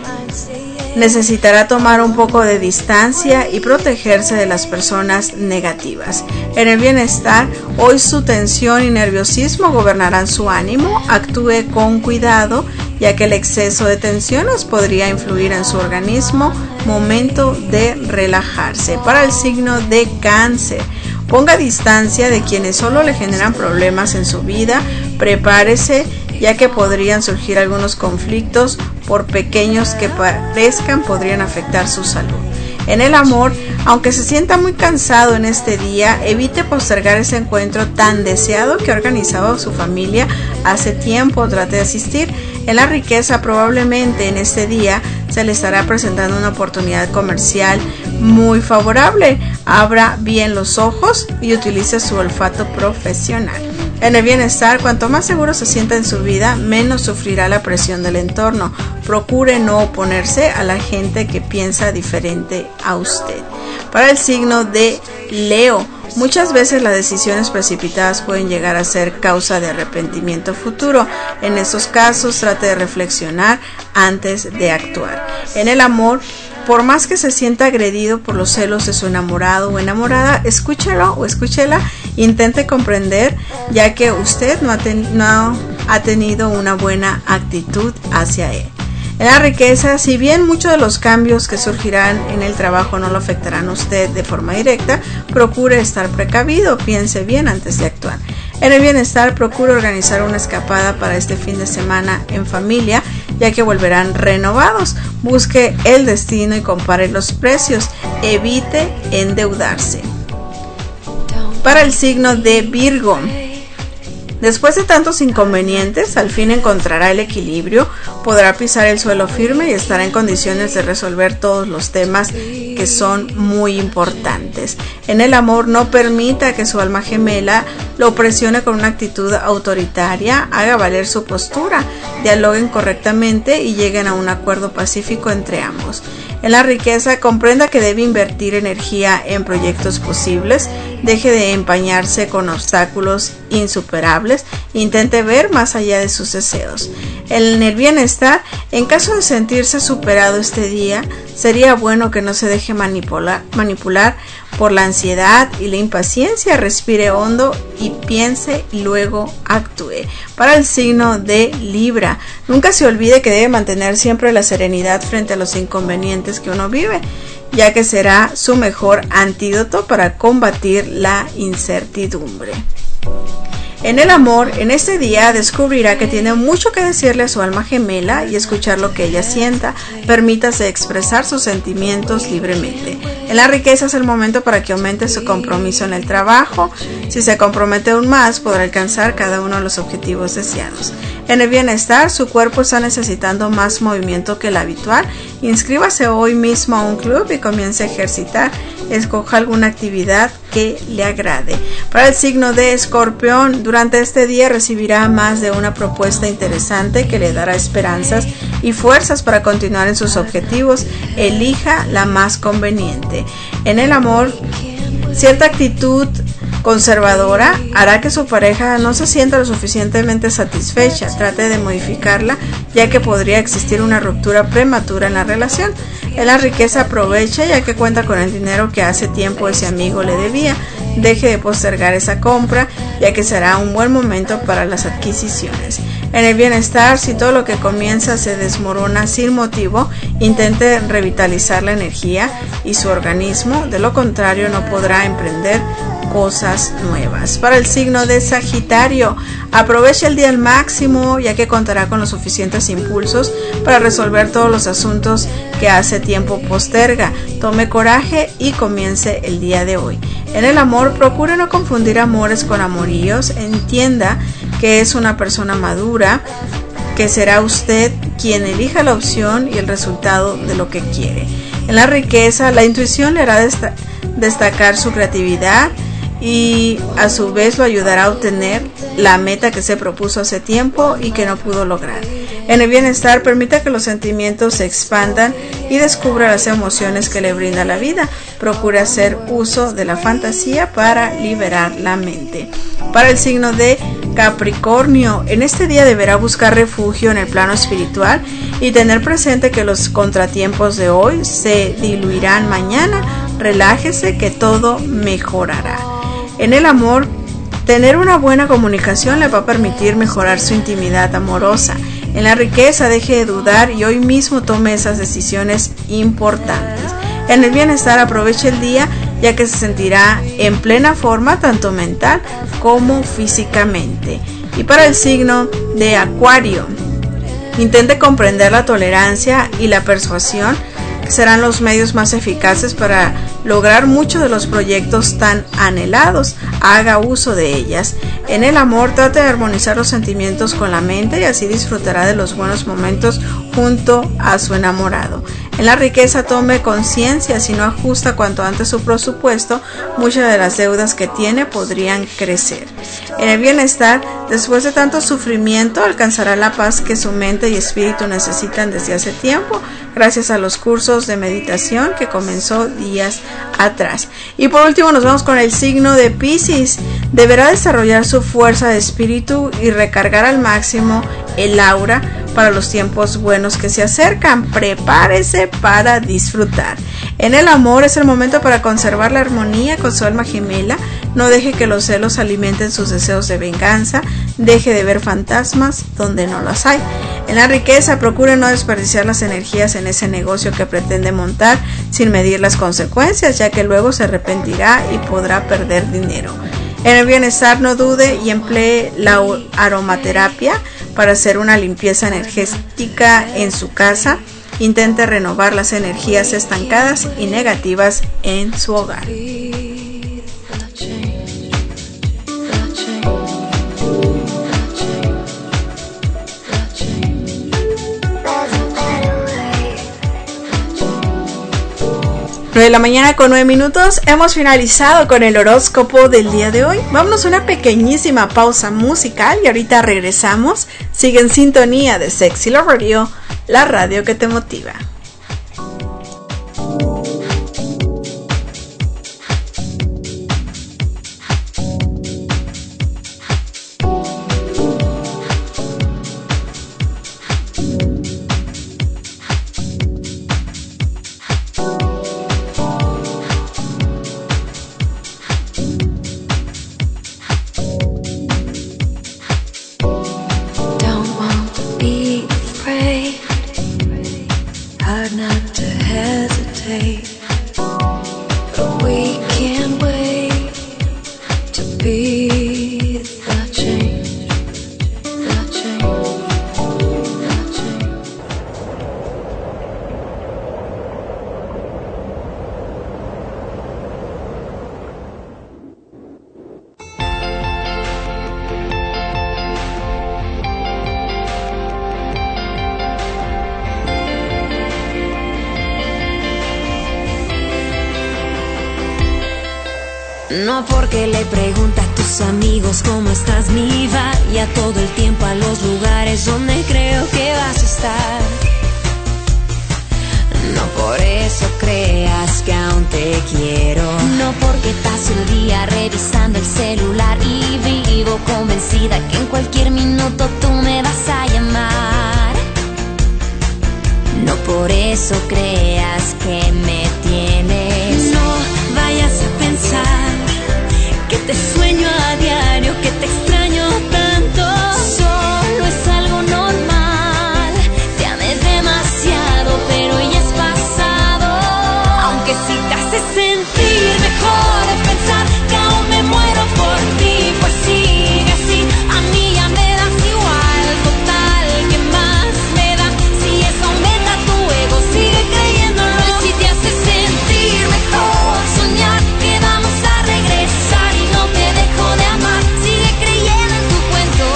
Necesitará tomar un poco de distancia y protegerse de las personas negativas. En el bienestar, hoy su tensión y nerviosismo gobernarán su ánimo. Actúe con cuidado, ya que el exceso de tensiones podría influir en su organismo. Momento de relajarse. Para el signo de Cáncer, Ponga distancia de quienes solo le generan problemas en su vida. Prepárese, ya que podrían surgir algunos conflictos, por pequeños que parezcan, podrían afectar su salud. En el amor, aunque se sienta muy cansado en este día, evite postergar ese encuentro tan deseado que ha organizado su familia hace tiempo. Trate de asistir. En la riqueza, probablemente en este día se le estará presentando una oportunidad comercial muy favorable. Abra bien los ojos y utilice su olfato profesional. En el bienestar, cuanto más seguro se sienta en su vida, menos sufrirá la presión del entorno. Procure no oponerse a la gente que piensa diferente a usted. Para el signo de Leo, muchas veces las decisiones precipitadas pueden llegar a ser causa de arrepentimiento futuro. En estos casos, trate de reflexionar antes de actuar. En el amor, por más que se sienta agredido por los celos de su enamorado o enamorada, escúchelo o escúchela, intente comprender, ya que usted no ha tenido una buena actitud hacia él. En la riqueza, si bien muchos de los cambios que surgirán en el trabajo no lo afectarán a usted de forma directa, procure estar precavido, piense bien antes de actuar. En el bienestar, procure organizar una escapada para este fin de semana en familia, ya que volverán renovados. Busque el destino y compare los precios. Evite endeudarse. Para el signo de Virgo, después de tantos inconvenientes, al fin encontrará el equilibrio, podrá pisar el suelo firme y estará en condiciones de resolver todos los temas que son muy importantes. En el amor, no permita que su alma gemela lo presione con una actitud autoritaria, haga valer su postura, dialoguen correctamente y lleguen a un acuerdo pacífico entre ambos. En la riqueza, comprenda que debe invertir energía en proyectos posibles, deje de empañarse con obstáculos insuperables, intente ver más allá de sus deseos. En el bienestar, en caso de sentirse superado este día, sería bueno que no se deje manipular por la ansiedad y la impaciencia. Respire hondo y piense y luego actúe. Para el signo de Libra, nunca se olvide que debe mantener siempre la serenidad frente a los inconvenientes que uno vive, ya que será su mejor antídoto para combatir la incertidumbre. En el amor, en este día descubrirá que tiene mucho que decirle a su alma gemela y escuchar lo que ella sienta. Permítase expresar sus sentimientos libremente. En la riqueza es el momento para que aumente su compromiso en el trabajo. Si se compromete aún más, podrá alcanzar cada uno de los objetivos deseados. En el bienestar, su cuerpo está necesitando más movimiento que el habitual. Inscríbase hoy mismo a un club y comience a ejercitar. Escoja alguna actividad que le agrade. Para el signo de Escorpión, durante este día recibirá más de una propuesta interesante que le dará esperanzas y fuerzas para continuar en sus objetivos. Elija la más conveniente. En el amor, cierta actitud conservadora hará que su pareja no se sienta lo suficientemente satisfecha. Trate de modificarla, ya que podría existir una ruptura prematura en la relación. En la riqueza, aprovecha, ya que cuenta con el dinero que hace tiempo ese amigo le debía. Deje de postergar esa compra, ya que será un buen momento para las adquisiciones. En el bienestar, si todo lo que comienza se desmorona sin motivo, intente revitalizar la energía y su organismo. De lo contrario, no podrá emprender cosas nuevas. Para el signo de Sagitario, aproveche el día al máximo, ya que contará con los suficientes impulsos para resolver todos los asuntos que hace tiempo posterga. Tome coraje y comience el día de hoy. En el amor, procure no confundir amores con amoríos. Entienda que es una persona madura, que será usted quien elija la opción y el resultado de lo que quiere. En la riqueza, la intuición le hará destacar su creatividad y a su vez lo ayudará a obtener la meta que se propuso hace tiempo y que no pudo lograr. En el bienestar, permita que los sentimientos se expandan y descubra las emociones que le brinda la vida. Procure hacer uso de la fantasía para liberar la mente. Para el signo de Capricornio, en este día deberá buscar refugio en el plano espiritual y tener presente que los contratiempos de hoy se diluirán mañana. Relájese, que todo mejorará. En el amor, tener una buena comunicación le va a permitir mejorar su intimidad amorosa. En la riqueza, deje de dudar y hoy mismo tome esas decisiones importantes. En el bienestar, aproveche el día, ya que se sentirá en plena forma tanto mental como físicamente. Y para el signo de Acuario, intente comprender la tolerancia y la persuasión, que serán los medios más eficaces para lograr muchos de los proyectos tan anhelados. Haga uso de ellas. En el amor, trate de armonizar los sentimientos con la mente y así disfrutará de los buenos momentos junto a su enamorado. En la riqueza, tome conciencia. Si no ajusta cuanto antes su presupuesto, muchas de las deudas que tiene podrían crecer. En el bienestar, después de tanto sufrimiento, alcanzará la paz que su mente y espíritu necesitan desde hace tiempo, gracias a los cursos de meditación que comenzó días atrás. Y por último nos vamos con el signo de Piscis. Deberá desarrollar su fuerza de espíritu y recargar al máximo el aura para los tiempos buenos que se acercan. Prepárese para disfrutar. En el amor, es el momento para conservar la armonía con su alma gemela. No deje que los celos alimenten sus deseos de venganza. Deje de ver fantasmas donde no las hay. En la riqueza, procure no desperdiciar las energías en ese negocio que pretende montar sin medir las consecuencias, ya que luego se arrepentirá y podrá perder dinero. En el bienestar, no dude y emplee la aromaterapia para hacer una limpieza energética en su casa. Intente renovar las energías estancadas y negativas en su hogar. 9 de la mañana con 9 minutos. Hemos finalizado con el horóscopo del día de hoy. Vámonos a una pequeñísima pausa musical y ahorita regresamos. Sigue en sintonía de Sexy Love Radio, la radio que te motiva. No porque le preguntas a tus amigos cómo estás, mi vaya todo el tiempo a los lugares donde creo que vas a estar. No por eso creas que aún te quiero. No porque paso el día revisando el celular y vivo convencida que en cualquier minuto tú me vas a llamar. No por eso creas que me tienes. No vayas a pensar que te sueño a diario, que te extraño tanto. Solo es algo normal. Te amé demasiado, pero ya es pasado. Aunque si te hace sentir mejor es pensar que aún me muero por ti, pues sigue así. A mí ya me das igual, total, ¿qué más me da? Si eso aumenta tu ego, sigue creyéndolo. Y si te hace sentir mejor soñar que vamos a regresar y no te dejo de amar, sigue creyendo en tu cuento.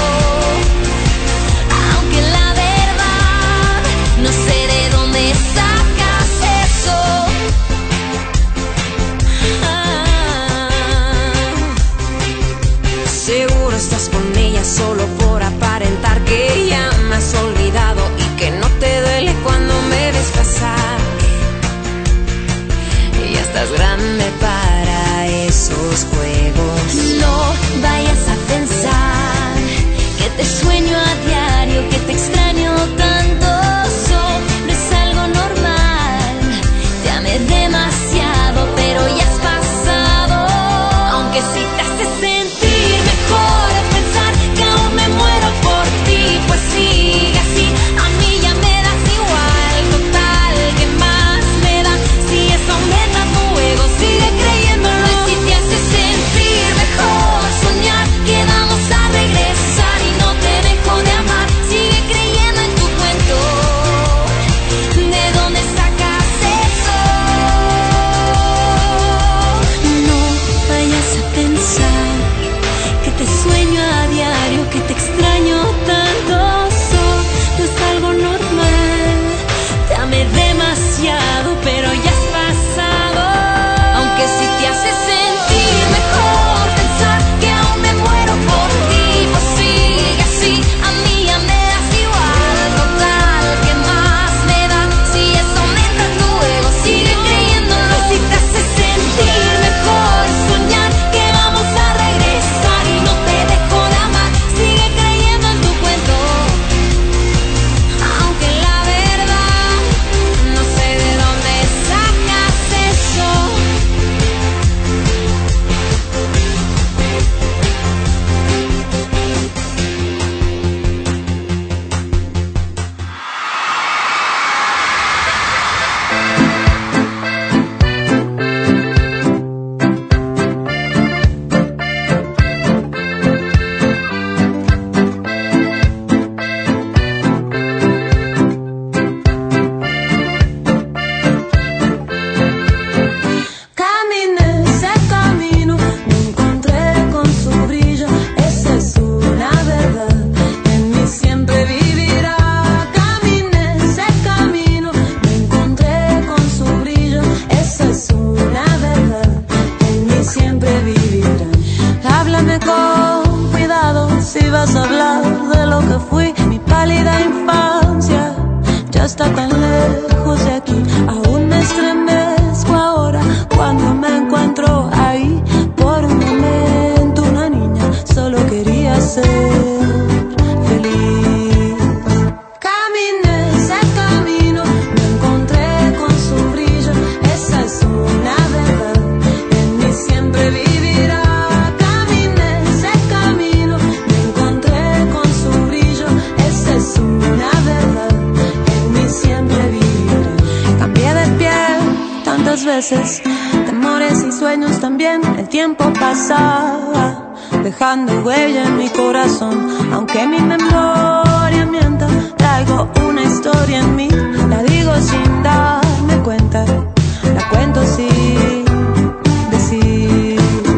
Aunque la verdad no sé de dónde sacas eso. Seguro estás con ella solo por aparentar que ya me has olvidado y que no te duele cuando me ves pasar. Ya estás grande para esos juegos. No vayas a pensar que te sueño a diario, que te extraño tanto. Solo es algo normal. Te amé demasiado, pero ya has pasado. Aunque si te hace sentir mejor es pensar que aún me muero por ti, pues sigue así. A mí ya me das igual, total, ¿qué más me da? Si eso aumenta tu ego, sigue creyendo. Mírame con cuidado si vas a hablar de lo que fui. Mi pálida infancia ya está tan lejos de aquí. Aún me estremezco ahora cuando me encuentro ahí. Por un momento una niña solo quería ser feliz. Caminé ese camino, me encontré con su brillo. Esa es una verdad, en mí siempre vivirá. Caminé ese camino, me encontré con su brillo. Esa es una verdad, en mí siempre vivirá. Cambié de piel tantas veces, temores y sueños también. El tiempo pasaba, dejando huella en mi corazón. Aunque mi memoria mienta, traigo una historia en mí. La digo sin darme cuenta, la cuento sin decir.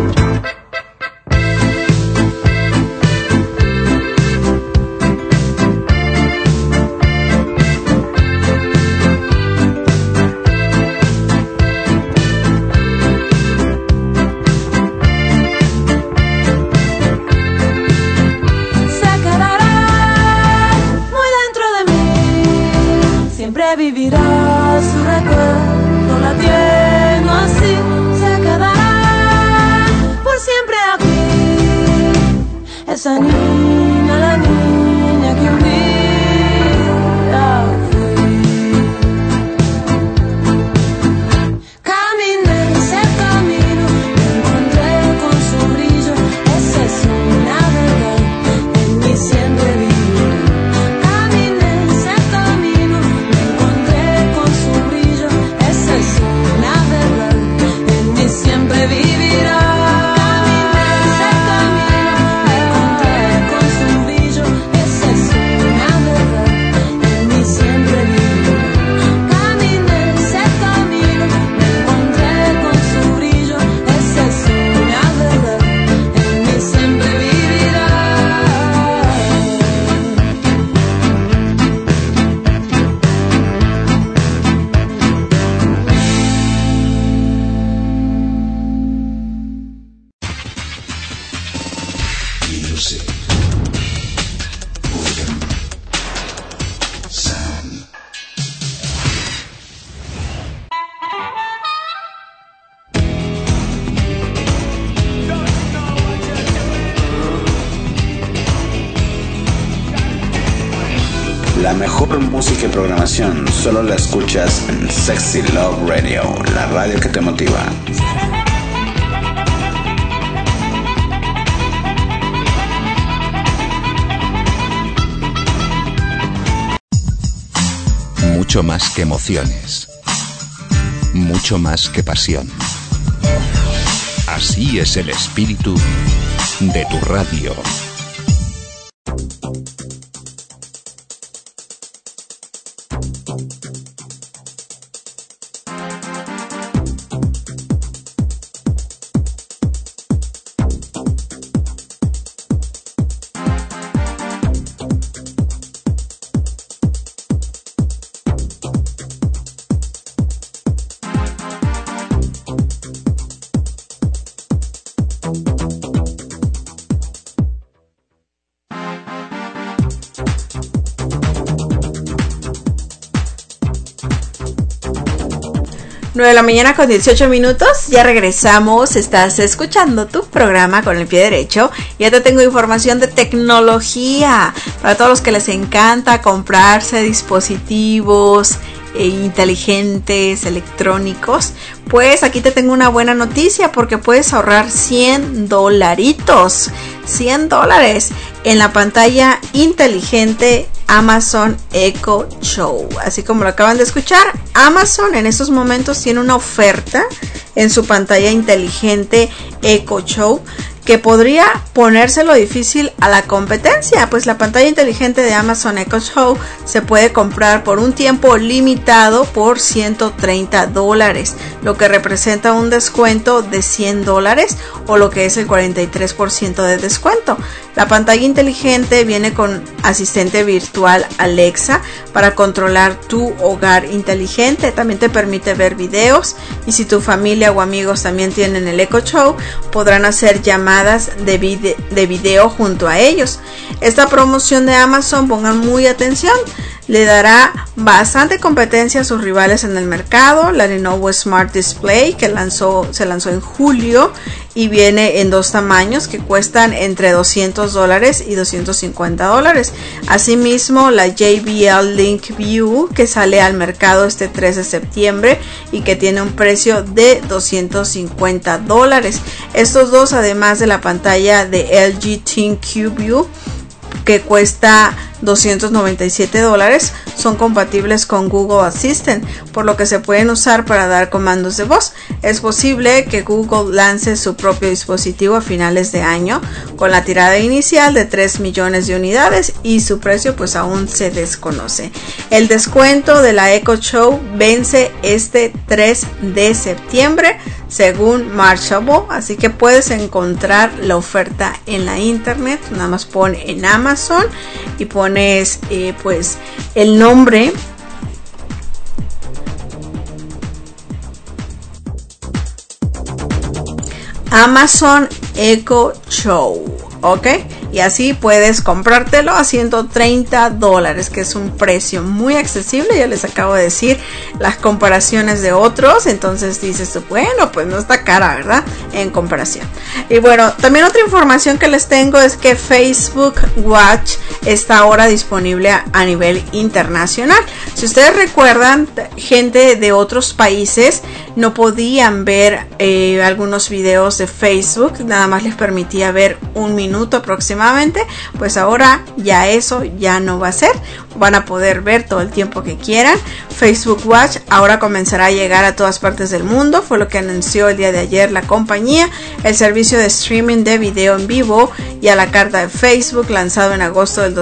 Vivirá su recuerdo latiendo así, se quedará por siempre aquí. Esa niña, la niña que un día fui. Caminé ese camino, me encontré con su brillo. Esa es una verdad, en mí siempre vivirá. Caminé ese camino, con su brillo, esa es una verdad, en mí siempre vivirá. Caminé ese camino, me encontré con su brillo, esa es una verdad, en mí siempre vivirá. Caminé ese camino, me encontré con su brillo, esa es una verdad, en mí siempre vivirá. La mejor música y programación solo la escuchas en Sexy Love Radio, la radio que te motiva. Mucho más que emociones. Mucho más que pasión. Así es el espíritu de tu radio. De la mañana con 18 minutos, ya regresamos. Estás escuchando tu programa con el pie derecho. Ya te tengo información de tecnología para todos los que les encanta comprarse dispositivos inteligentes, electrónicos. Pues aquí te tengo una buena noticia, porque puedes ahorrar $100, $100 en la pantalla inteligente Amazon Echo Show. Así como lo acaban de escuchar, Amazon en estos momentos tiene una oferta en su pantalla inteligente Echo Show que podría ponérselo difícil a la competencia, pues la pantalla inteligente de Amazon Echo Show se puede comprar por un tiempo limitado por $130, lo que representa un descuento de $100 o lo que es el 43% de descuento. La pantalla inteligente viene con asistente virtual Alexa para controlar tu hogar inteligente. También te permite ver videos, y si tu familia o amigos también tienen el Echo Show, podrán hacer llamadas llamadas de video junto a ellos. Esta promoción de Amazon, pongan muy atención, le dará bastante competencia a sus rivales en el mercado. La Lenovo Smart Display, que se lanzó en julio y viene en 2 tamaños que cuestan entre $200 y $250. Asimismo, la JBL Link View, que sale al mercado este 3 de septiembre y que tiene un precio de $250. Estos dos, además de la pantalla de LG ThinQ View, que cuesta $297, son compatibles con Google Assistant, por lo que se pueden usar para dar comandos de voz. Es posible que Google lance su propio dispositivo a finales de año, con la tirada inicial de 3 millones de unidades, y su precio pues aún se desconoce. El descuento de la Echo Show vence este 3 de septiembre según Mashable, así que puedes encontrar la oferta en la internet. Nada más pon en Amazon y pones pues el nombre Amazon Echo Show, ¿ok? Y así puedes comprártelo a $130, que es un precio muy accesible. Ya les acabo de decir las comparaciones de otros, entonces dices tú, bueno, pues no está cara, ¿verdad? En comparación. Y bueno, también otra información que les tengo es que Facebook Watch está ahora disponible a nivel internacional. Si ustedes recuerdan, gente de otros países no podían ver algunos videos de Facebook, nada más les permitía ver 1 minuto aproximadamente. Pues ahora ya eso ya no va a ser, van a poder ver todo el tiempo que quieran. Facebook Watch ahora comenzará a llegar a todas partes del mundo, fue lo que anunció el día de ayer la compañía. El servicio de streaming de video en vivo y a la carta de Facebook, lanzado en agosto del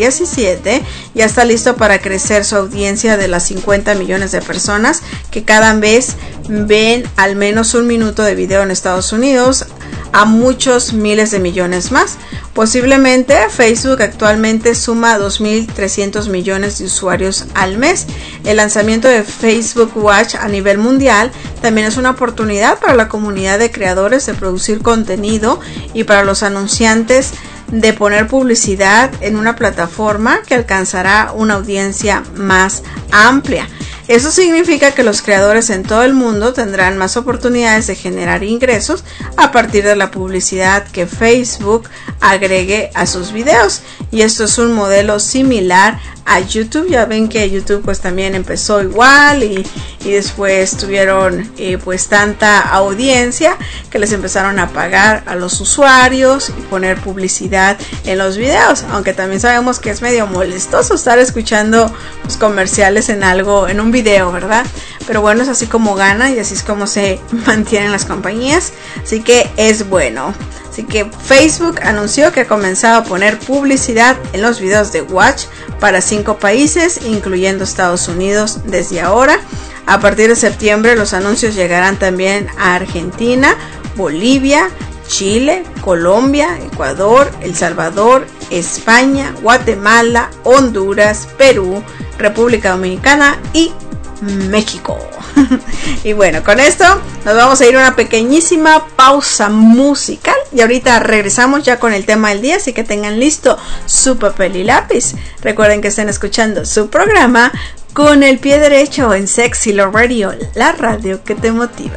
2017, ya está listo para crecer su audiencia de las 50 millones de personas que cada vez ven al menos 1 minuto de video en Estados Unidos, a muchos miles de millones más. Posiblemente Facebook actualmente suma 2.300 millones de usuarios al mes. El lanzamiento de Facebook Watch a nivel mundial también es una oportunidad para la comunidad de creadores de producir contenido y para los anunciantes de poner publicidad en una plataforma que alcanzará una audiencia más amplia. Eso significa que los creadores en todo el mundo tendrán más oportunidades de generar ingresos a partir de la publicidad que Facebook agregue a sus videos. Y esto es un modelo similar a YouTube. Ya ven que YouTube pues también empezó igual y después tuvieron pues tanta audiencia que les empezaron a pagar a los usuarios y poner publicidad en los videos, aunque también sabemos que es medio molestoso estar escuchando pues, comerciales en un video, ¿verdad? Pero bueno, es así como ganan y así es como se mantienen las compañías, así que es bueno. Así que Facebook anunció que ha comenzado a poner publicidad en los videos de Watch para 5 países, incluyendo Estados Unidos, desde ahora. A partir de septiembre los anuncios llegarán también a Argentina, Bolivia, Chile, Colombia, Ecuador, El Salvador, España, Guatemala, Honduras, Perú, República Dominicana y México. Y bueno, con esto nos vamos a ir a una pequeñísima pausa musical y ahorita regresamos ya con el tema del día, así que tengan listo su papel y lápiz. Recuerden que estén escuchando su programa Con el Pie Derecho en Sexy Love Radio, la radio que te motiva.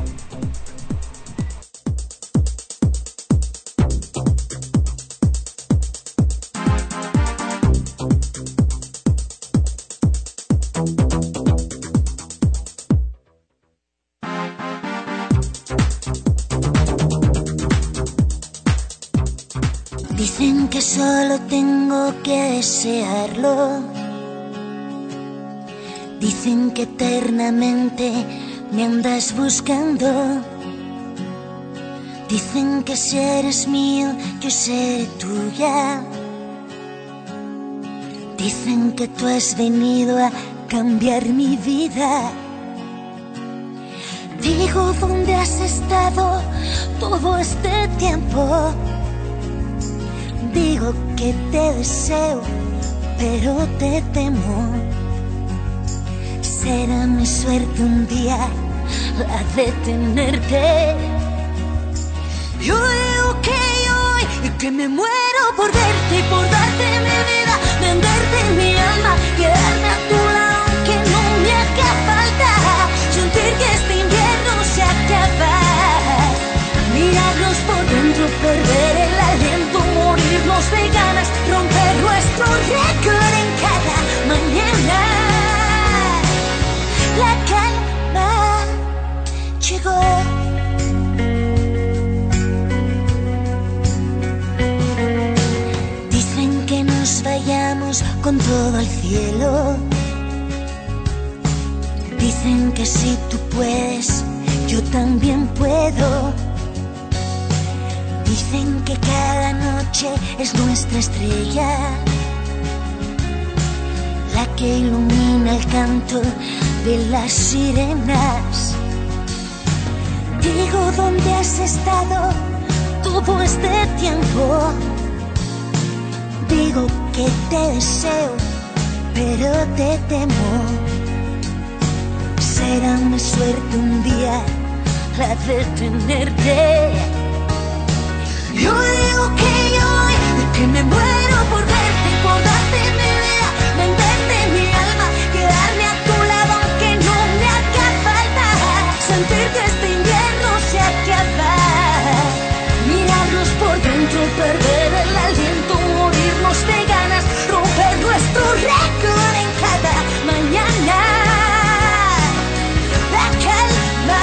Dicen que solo tengo que desearlo. Dicen que eternamente me andas buscando. Dicen que si eres mío, yo seré tuya. Dicen que tú has venido a cambiar mi vida. Digo, ¿dónde has estado todo este tiempo? Digo que te deseo, pero te temo. Será mi suerte un día la de tenerte. Yo digo que que me muero por verte y por darte mi vida, venderte mi alma, quedarme a tu lado aunque no me haga falta, sentir que este invierno se acaba, mirarnos por dentro, perder el aliento, morirnos de ganas, romper nuestro récord en cada mañana. La calma llegó. Dicen que nos vayamos con todo al cielo. Dicen que si tú puedes, yo también puedo. Dicen que cada noche es nuestra estrella, la que ilumina el canto de las sirenas. Digo, ¿dónde has estado todo este tiempo? Digo que te deseo, pero te temo. Será mi suerte un día la de tenerte. Yo digo que me muero por verte, por darte mi vida, venderte mi alma, quedarme a tu lado aunque no me haga falta, sentir que este invierno se acaba, mirarnos por dentro, perder el aliento, morirnos de ganas, romper nuestro récord en cada mañana. La calma.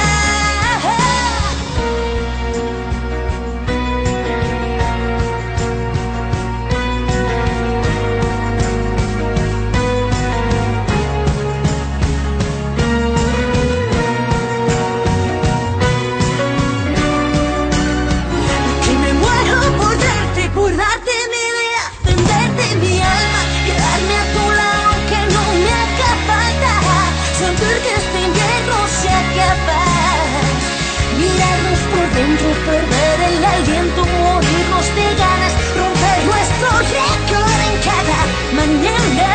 Perder el aliento, morirnos de ganas, romper nuestro récord en cada mañana.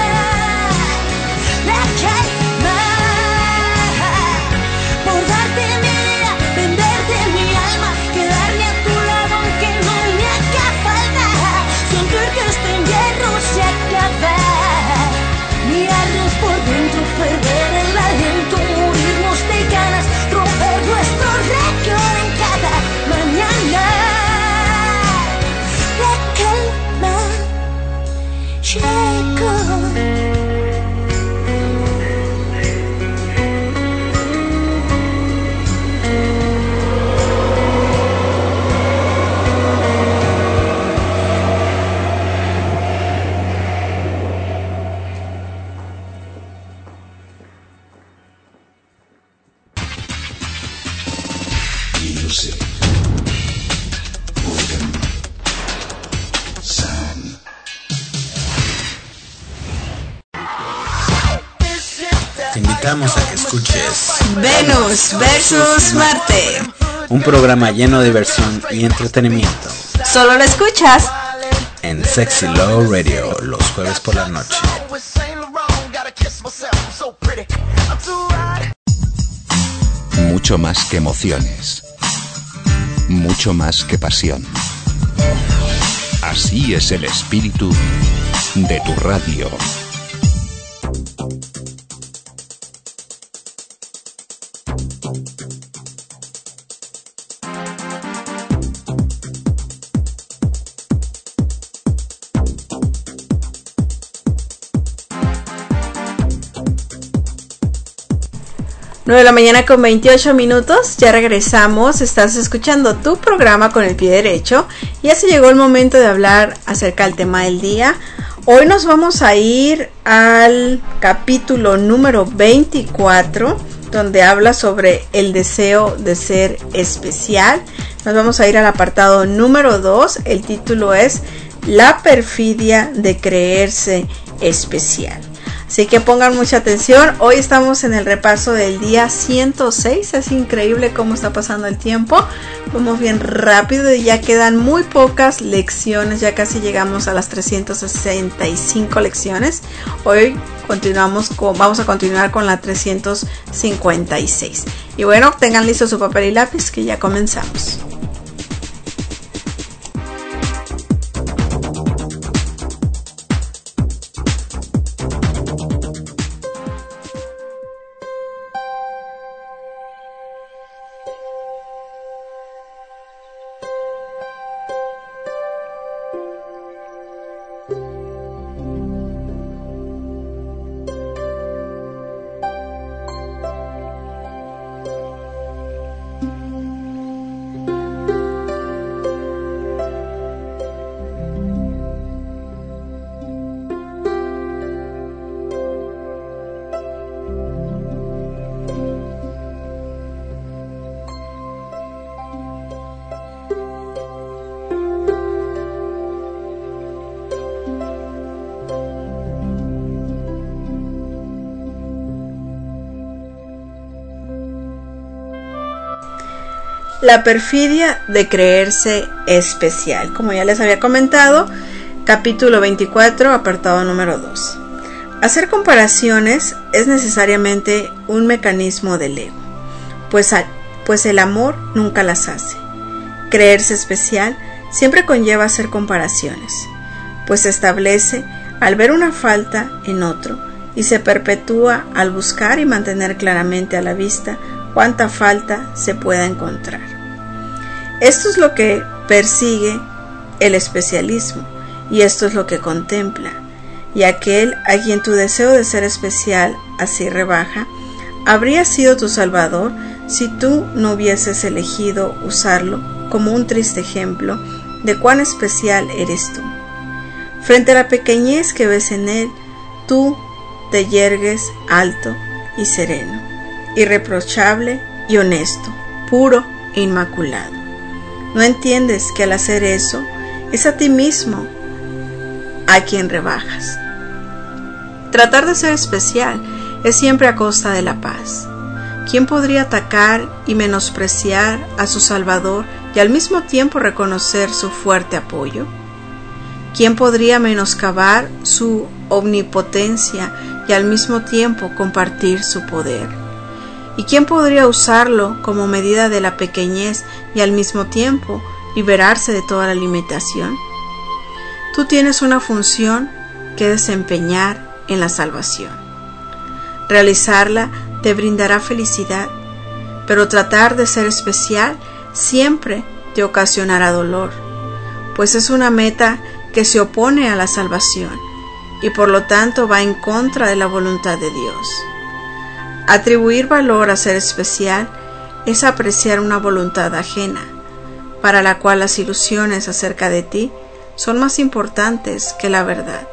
La calma, por darte mi vida, venderte mi alma, quedarme a tu lado aunque no me haga falta, sentir que este invierno se acaba, mirarnos por dentro, perder el aliento, morirnos de ganas, romper nuestro récord en cada mañana. La calma llegó. Te invitamos a que escuches Venus versus Marte, un programa lleno de diversión y entretenimiento. Solo lo escuchas en Sexy Love Radio los jueves por la noche. Mucho más que emociones. Mucho más que pasión. Así es el espíritu de tu radio. De la mañana con 28 minutos, ya regresamos, estás escuchando tu programa con el pie derecho. Ya se llegó el momento de hablar acerca del tema del día. Hoy nos vamos a ir al capítulo número 24, donde habla sobre el deseo de ser especial. Nos vamos a ir al apartado número 2, el título es La perfidia de creerse especial. Así que pongan mucha atención. Hoy estamos en el repaso del día 106. Es increíble cómo está pasando el tiempo. Vamos bien rápido y ya quedan muy pocas lecciones. Ya casi llegamos a las 365 lecciones. Hoy vamos a continuar con la 356. Y bueno, tengan listo su papel y lápiz que ya comenzamos. La perfidia de creerse especial. Como ya les había comentado, capítulo 24, apartado número 2. Hacer comparaciones es necesariamente un mecanismo del ego, pues el amor nunca las hace. Creerse especial siempre conlleva hacer comparaciones, pues se establece al ver una falta en otro y se perpetúa al buscar y mantener claramente a la vista cuánta falta se pueda encontrar. Esto es lo que persigue el especialismo y esto es lo que contempla, y aquel a quien tu deseo de ser especial así rebaja, habría sido tu salvador si tú no hubieses elegido usarlo como un triste ejemplo de cuán especial eres tú. Frente a la pequeñez que ves en él, tú te yergues alto y sereno, irreprochable y honesto, puro e inmaculado. No entiendes que al hacer eso es a ti mismo a quien rebajas. Tratar de ser especial es siempre a costa de la paz. ¿Quién podría atacar y menospreciar a su Salvador y al mismo tiempo reconocer su fuerte apoyo? ¿Quién podría menoscabar su omnipotencia y al mismo tiempo compartir su poder? ¿Y quién podría usarlo como medida de la pequeñez y al mismo tiempo liberarse de toda la limitación? Tú tienes una función que desempeñar en la salvación. Realizarla te brindará felicidad, pero tratar de ser especial siempre te ocasionará dolor, pues es una meta que se opone a la salvación y por lo tanto va en contra de la voluntad de Dios. Atribuir valor a ser especial es apreciar una voluntad ajena, para la cual las ilusiones acerca de ti son más importantes que la verdad.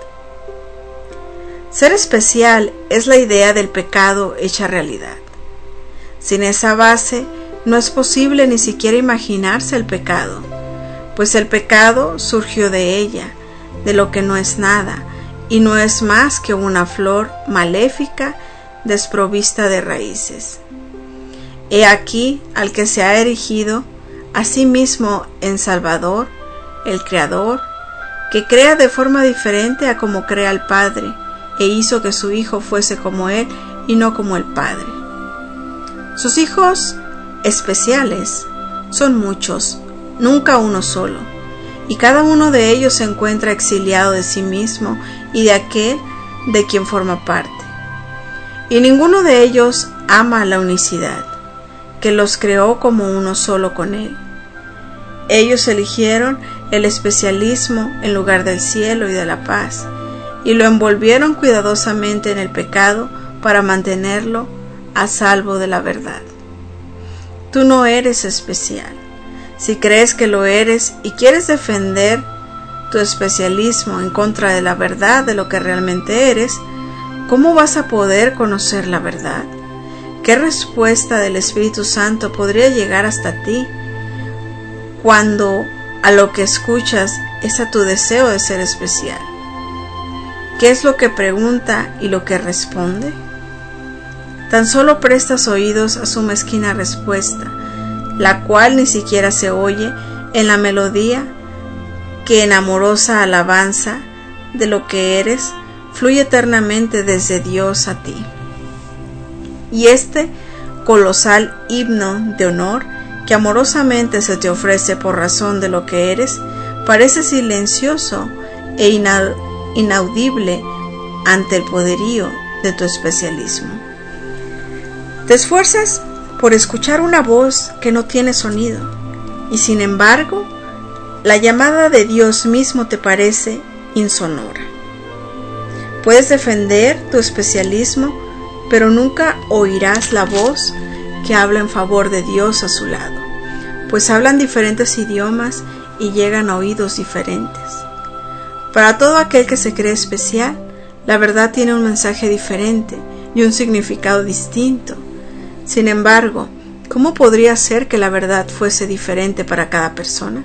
Ser especial es la idea del pecado hecha realidad. Sin esa base no es posible ni siquiera imaginarse el pecado, pues el pecado surgió de ella, de lo que no es nada, y no es más que una flor maléfica desprovista de raíces. He aquí al que se ha erigido a sí mismo en Salvador, el Creador, que crea de forma diferente a como crea el Padre, e hizo que su Hijo fuese como Él y no como el Padre. Sus hijos especiales son muchos, nunca uno solo, y cada uno de ellos se encuentra exiliado de sí mismo y de aquel de quien forma parte. Y ninguno de ellos ama la unicidad, que los creó como uno solo con Él. Ellos eligieron el especialismo en lugar del cielo y de la paz, y lo envolvieron cuidadosamente en el pecado para mantenerlo a salvo de la verdad. Tú no eres especial. Si crees que lo eres y quieres defender tu especialismo en contra de la verdad de lo que realmente eres, ¿cómo vas a poder conocer la verdad? ¿Qué respuesta del Espíritu Santo podría llegar hasta ti cuando a lo que escuchas es a tu deseo de ser especial? ¿Qué es lo que pregunta y lo que responde? Tan solo prestas oídos a su mezquina respuesta, la cual ni siquiera se oye en la melodía que en amorosa alabanza de lo que eres fluye eternamente desde Dios a ti. Y este colosal himno de honor que amorosamente se te ofrece por razón de lo que eres, parece silencioso e inaudible ante el poderío de tu especialismo. Te esfuerzas por escuchar una voz que no tiene sonido, y sin embargo, la llamada de Dios mismo te parece insonora. Puedes defender tu especialismo, pero nunca oirás la voz que habla en favor de Dios a su lado, pues hablan diferentes idiomas y llegan a oídos diferentes. Para todo aquel que se cree especial, la verdad tiene un mensaje diferente y un significado distinto. Sin embargo, ¿cómo podría ser que la verdad fuese diferente para cada persona?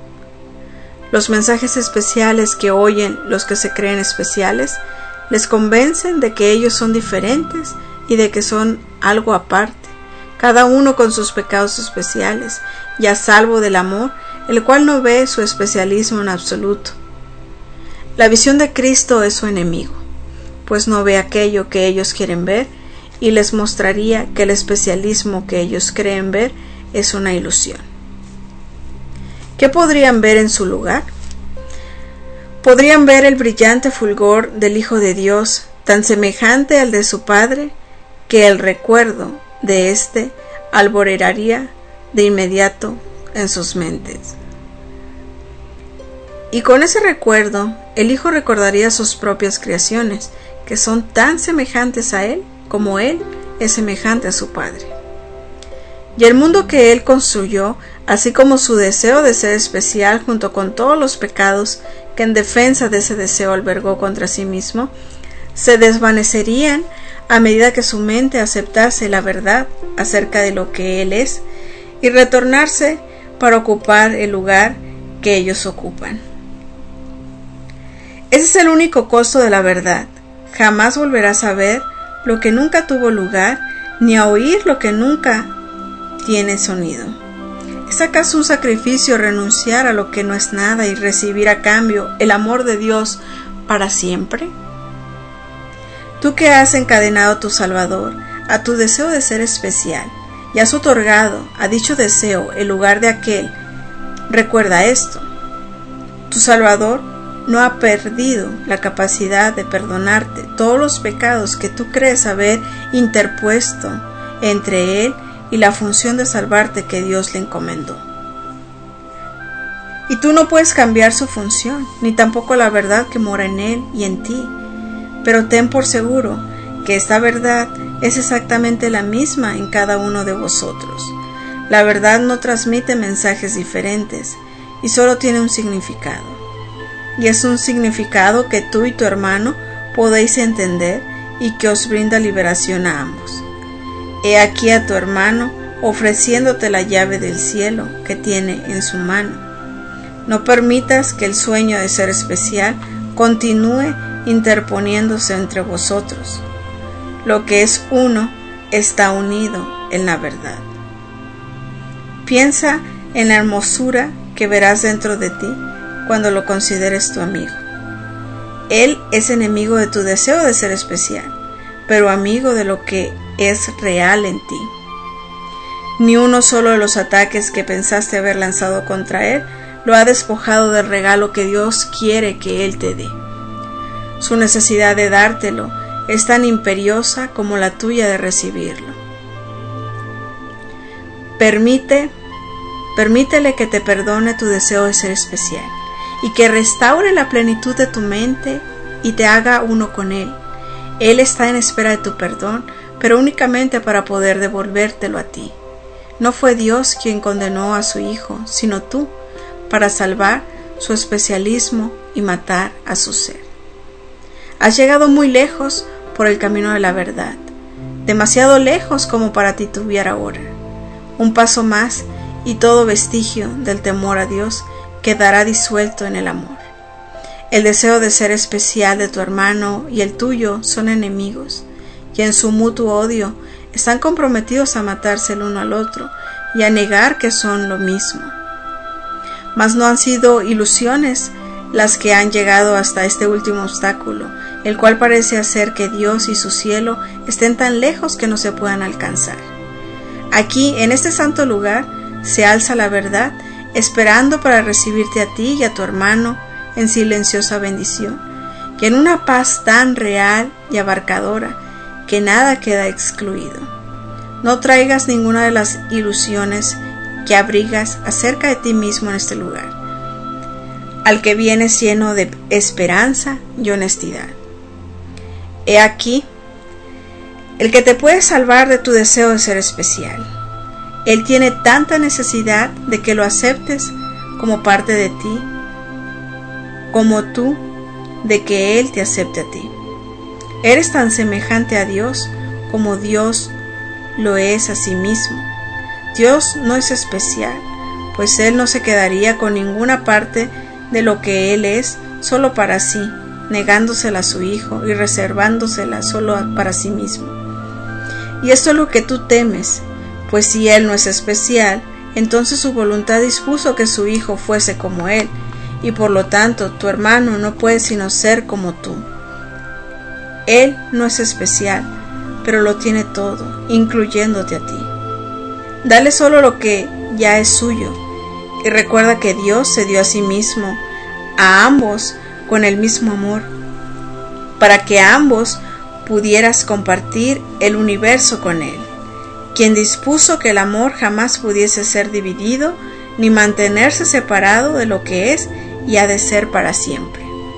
Los mensajes especiales que oyen los que se creen especiales les convencen de que ellos son diferentes y de que son algo aparte, cada uno con sus pecados especiales, y a salvo del amor, el cual no ve su especialismo en absoluto. La visión de Cristo es su enemigo, pues no ve aquello que ellos quieren ver, y les mostraría que el especialismo que ellos creen ver es una ilusión. ¿Qué podrían ver en su lugar? Podrían ver el brillante fulgor del Hijo de Dios, tan semejante al de su Padre, que el recuerdo de éste alborearía de inmediato en sus mentes. Y con ese recuerdo, el Hijo recordaría sus propias creaciones, que son tan semejantes a Él como Él es semejante a su Padre. Y el mundo que Él construyó, así como su deseo de ser especial junto con todos los pecados que en defensa de ese deseo albergó contra sí mismo, se desvanecerían a medida que su mente aceptase la verdad acerca de lo que Él es y retornarse para ocupar el lugar que ellos ocupan. Ese es el único costo de la verdad. Jamás volverás a ver lo que nunca tuvo lugar, ni a oír lo que nunca tiene sonido. ¿Es acaso un sacrificio renunciar a lo que no es nada y recibir a cambio el amor de Dios para siempre? Tú que has encadenado a tu Salvador a tu deseo de ser especial y has otorgado a dicho deseo el lugar de aquel, recuerda esto: tu Salvador no ha perdido la capacidad de perdonarte todos los pecados que tú crees haber interpuesto entre Él y la función de salvarte que Dios le encomendó. Y tú no puedes cambiar su función, ni tampoco la verdad que mora en Él y en ti. Pero ten por seguro que esta verdad es exactamente la misma en cada uno de vosotros. La verdad no transmite mensajes diferentes y solo tiene un significado. Y es un significado que tú y tu hermano podéis entender y que os brinda liberación a ambos. He aquí a tu hermano ofreciéndote la llave del cielo que tiene en su mano. No permitas que el sueño de ser especial continúe interponiéndose entre vosotros. Lo que es uno está unido en la verdad. Piensa en la hermosura que verás dentro de ti cuando lo consideres tu amigo. Él es enemigo de tu deseo de ser especial, pero amigo de lo que es real en ti. Ni uno solo de los ataques que pensaste haber lanzado contra él lo ha despojado del regalo que Dios quiere que él te dé. Su necesidad de dártelo es tan imperiosa como la tuya de recibirlo. Permítele que te perdone tu deseo de ser especial y que restaure la plenitud de tu mente y te haga uno con Él. Él está en espera de tu perdón, pero únicamente para poder devolvértelo a ti. No fue Dios quien condenó a su Hijo, sino tú, para salvar su especialismo y matar a su ser. Has llegado muy lejos por el camino de la verdad, demasiado lejos como para titubear ahora. Un paso más y todo vestigio del temor a Dios quedará disuelto en el amor. El deseo de ser especial de tu hermano y el tuyo son enemigos, y en su mutuo odio están comprometidos a matarse el uno al otro y a negar que son lo mismo. Mas no han sido ilusiones las que han llegado hasta este último obstáculo, el cual parece hacer que Dios y su cielo estén tan lejos que no se puedan alcanzar. Aquí, en este santo lugar, se alza la verdad, esperando para recibirte a ti y a tu hermano en silenciosa bendición, y en una paz tan real y abarcadora que nada queda excluido. No traigas ninguna de las ilusiones que abrigas acerca de ti mismo en este lugar, al que vienes lleno de esperanza y honestidad. He aquí el que te puede salvar de tu deseo de ser especial. Él tiene tanta necesidad de que lo aceptes como parte de ti, como tú de que Él te acepte a ti. Eres tan semejante a Dios como Dios lo es a sí mismo. Dios no es especial, pues Él no se quedaría con ninguna parte de lo que Él es solo para sí, negándosela a su Hijo y reservándosela solo para sí mismo. Y esto es lo que tú temes, Pues si Él no es especial, entonces su voluntad dispuso que su hijo fuese como Él, y por lo tanto tu hermano no puede sino ser como tú. Él no es especial, pero lo tiene todo, incluyéndote a ti. Dale solo lo que ya es suyo, y recuerda que Dios se dio a sí mismo, a ambos, con el mismo amor, para que ambos pudieras compartir el universo con Él, quien dispuso que el amor jamás pudiese ser dividido, ni mantenerse separado de lo que es y ha de ser para siempre.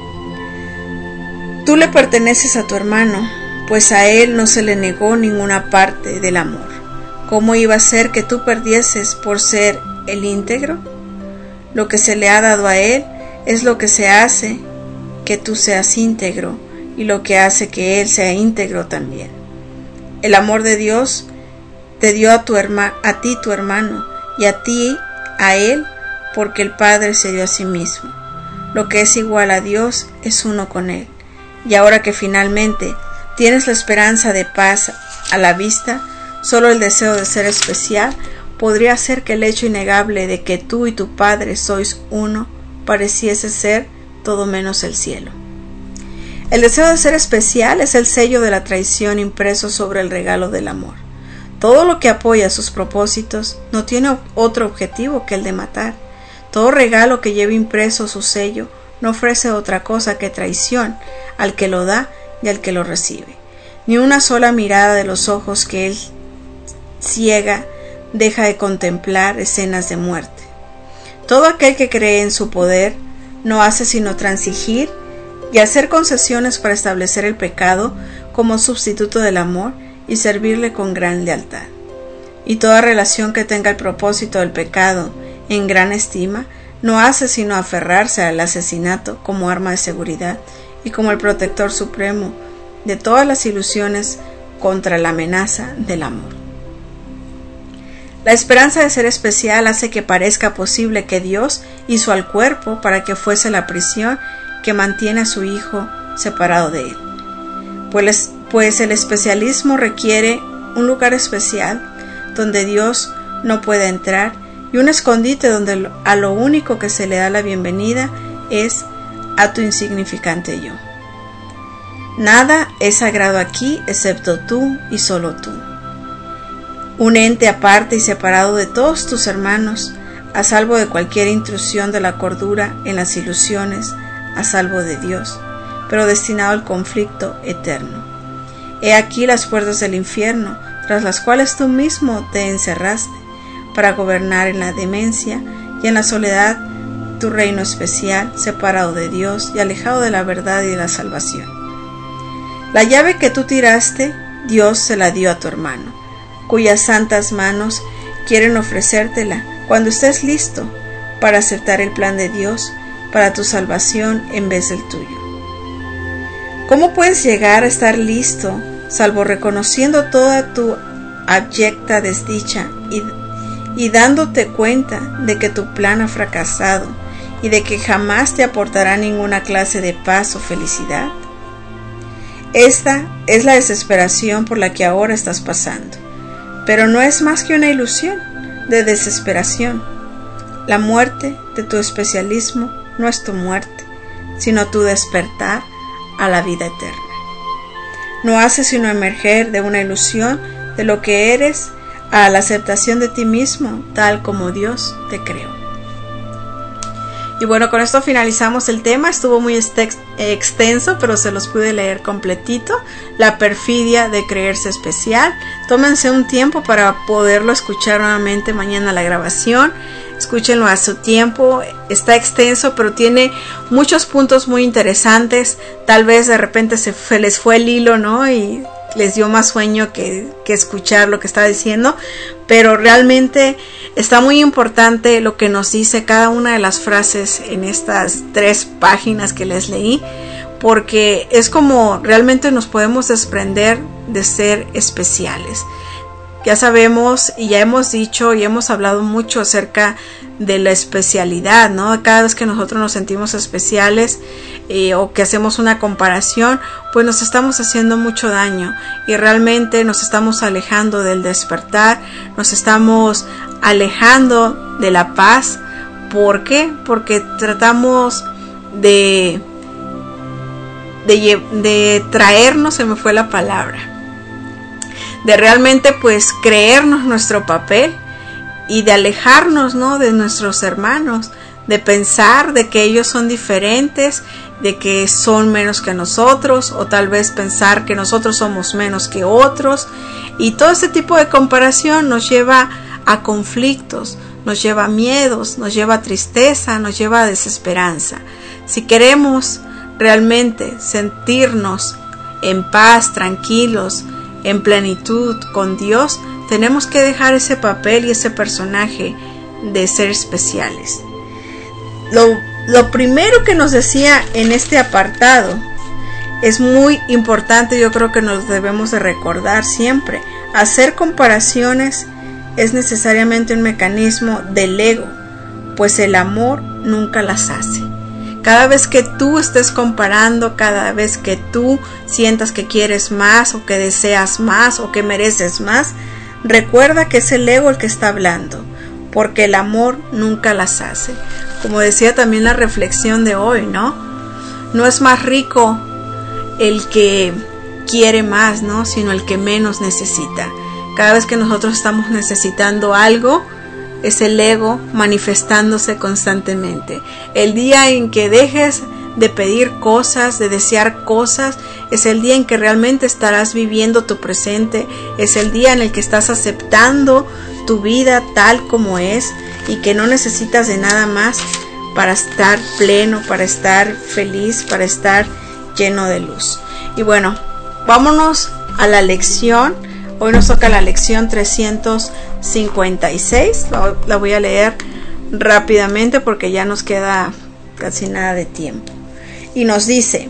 Tú le perteneces a tu hermano, pues a él no se le negó ninguna parte del amor. ¿Cómo iba a ser que tú perdieses por ser el íntegro? Lo que se le ha dado a él es lo que se hace que tú seas íntegro y lo que hace que él sea íntegro también. El amor de Dios te dio a ti tu hermano y a ti a él, porque el Padre se dio a sí mismo. Lo que es igual a Dios es uno con él. Y ahora que finalmente tienes la esperanza de paz a la vista, solo el deseo de ser especial podría hacer que el hecho innegable de que tú y tu Padre sois uno pareciese ser todo menos el cielo. El deseo de ser especial es el sello de la traición impreso sobre el regalo del amor. Todo lo que apoya sus propósitos no tiene otro objetivo que el de matar. Todo regalo que lleve impreso su sello no ofrece otra cosa que traición al que lo da y al que lo recibe. Ni una sola mirada de los ojos que él ciega deja de contemplar escenas de muerte. Todo aquel que cree en su poder no hace sino transigir y hacer concesiones para establecer el pecado como sustituto del amor y servirle con gran lealtad. Y toda relación que tenga el propósito del pecado en gran estima no hace sino aferrarse al asesinato como arma de seguridad y como el protector supremo de todas las ilusiones contra la amenaza del amor. La esperanza de ser especial hace que parezca posible que Dios hizo al cuerpo para que fuese la prisión que mantiene a su hijo separado de él. Pues el especialismo requiere un lugar especial donde Dios no puede entrar y un escondite donde a lo único que se le da la bienvenida es a tu insignificante yo. Nada es sagrado aquí excepto tú y solo tú. Un ente aparte y separado de todos tus hermanos, a salvo de cualquier intrusión de la cordura en las ilusiones, a salvo de Dios, pero destinado al conflicto eterno. He aquí las puertas del infierno, tras las cuales tú mismo te encerraste, para gobernar en la demencia y en la soledad tu reino especial, separado de Dios y alejado de la verdad y de la salvación. La llave que tú tiraste, Dios se la dio a tu hermano, cuyas santas manos quieren ofrecértela cuando estés listo para aceptar el plan de Dios para tu salvación en vez del tuyo. ¿Cómo puedes llegar a estar listo, salvo reconociendo toda tu abyecta desdicha y dándote cuenta de que tu plan ha fracasado y de que jamás te aportará ninguna clase de paz o felicidad? Esta es la desesperación por la que ahora estás pasando, pero no es más que una ilusión de desesperación. La muerte de tu especialismo no es tu muerte, sino tu despertar a la vida eterna. No hace sino emerger de una ilusión de lo que eres a la aceptación de ti mismo tal como Dios te creó. Y bueno, con esto finalizamos el tema. Estuvo muy extenso, pero se los pude leer completito. La perfidia de creerse especial. Tómense un tiempo para poderlo escuchar nuevamente mañana la grabación. Escúchenlo a su tiempo. Está extenso, pero tiene muchos puntos muy interesantes. Tal vez de repente se les fue el hilo, ¿no? Y les dio más sueño que escuchar lo que estaba diciendo, pero realmente está muy importante lo que nos dice cada una de las frases en estas 3 páginas que les leí, porque es como realmente nos podemos desprender de ser especiales. Ya sabemos y ya hemos dicho y hemos hablado mucho acerca de la especialidad, ¿no? Cada vez que nosotros nos sentimos especiales o que hacemos una comparación, pues nos estamos haciendo mucho daño y realmente nos estamos alejando del despertar, nos estamos alejando de la paz. ¿Por qué? Porque tratamos de traernos, se me fue la palabra, de realmente pues creernos nuestro papel y de alejarnos, ¿no?, de nuestros hermanos, de pensar de que ellos son diferentes, de que son menos que nosotros, o tal vez pensar que nosotros somos menos que otros, y todo ese tipo de comparación nos lleva a conflictos, nos lleva a miedos, nos lleva a tristeza, nos lleva a desesperanza. Si queremos realmente sentirnos en paz, tranquilos, en plenitud con Dios, tenemos que dejar ese papel y ese personaje de ser especiales. Lo primero que nos decía en este apartado es muy importante, yo creo que nos debemos de recordar siempre. Hacer comparaciones es necesariamente un mecanismo del ego, pues el amor nunca las hace. Cada vez que tú estés comparando, cada vez que tú sientas que quieres más o que deseas más o que mereces más, recuerda que es el ego el que está hablando, porque el amor nunca las hace. Como decía también la reflexión de hoy, ¿no? No es más rico el que quiere más, ¿no?, sino el que menos necesita. Cada vez que nosotros estamos necesitando algo, es el ego manifestándose constantemente. El día en que dejes de pedir cosas, de desear cosas, es el día en que realmente estarás viviendo tu presente, es el día en el que estás aceptando tu vida tal como es y que no necesitas de nada más para estar pleno, para estar feliz, para estar lleno de luz. Y bueno, vámonos a la lección. Hoy nos toca la lección 356, la voy a leer rápidamente porque ya nos queda casi nada de tiempo. Y nos dice: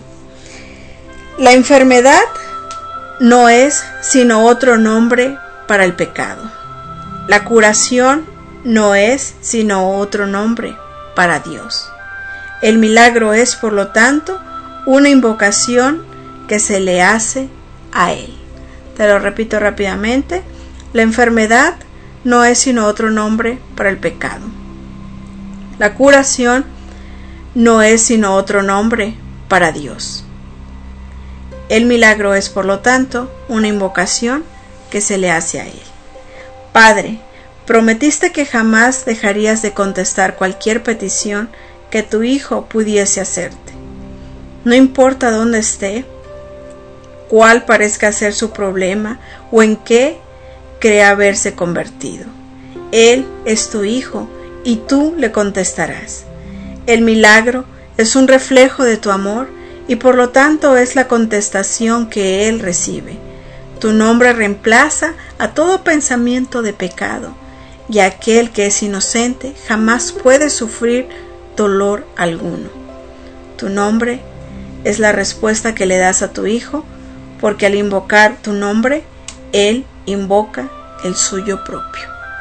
la enfermedad no es sino otro nombre para el pecado. La curación no es sino otro nombre para Dios. El milagro es, por lo tanto, una invocación que se le hace a Él. Te lo repito rápidamente. La enfermedad no es sino otro nombre para el pecado. La curación no es sino otro nombre para Dios. El milagro es, por lo tanto, una invocación que se le hace a Él. Padre, prometiste que jamás dejarías de contestar cualquier petición que tu Hijo pudiese hacerte. No importa dónde esté, cuál parezca ser su problema o en qué crea haberse convertido. Él es tu Hijo y tú le contestarás. El milagro es un reflejo de tu amor y por lo tanto es la contestación que Él recibe. Tu nombre reemplaza a todo pensamiento de pecado y aquel que es inocente jamás puede sufrir dolor alguno. Tu nombre es la respuesta que le das a tu Hijo, porque al invocar tu nombre, Él invoca el suyo propio.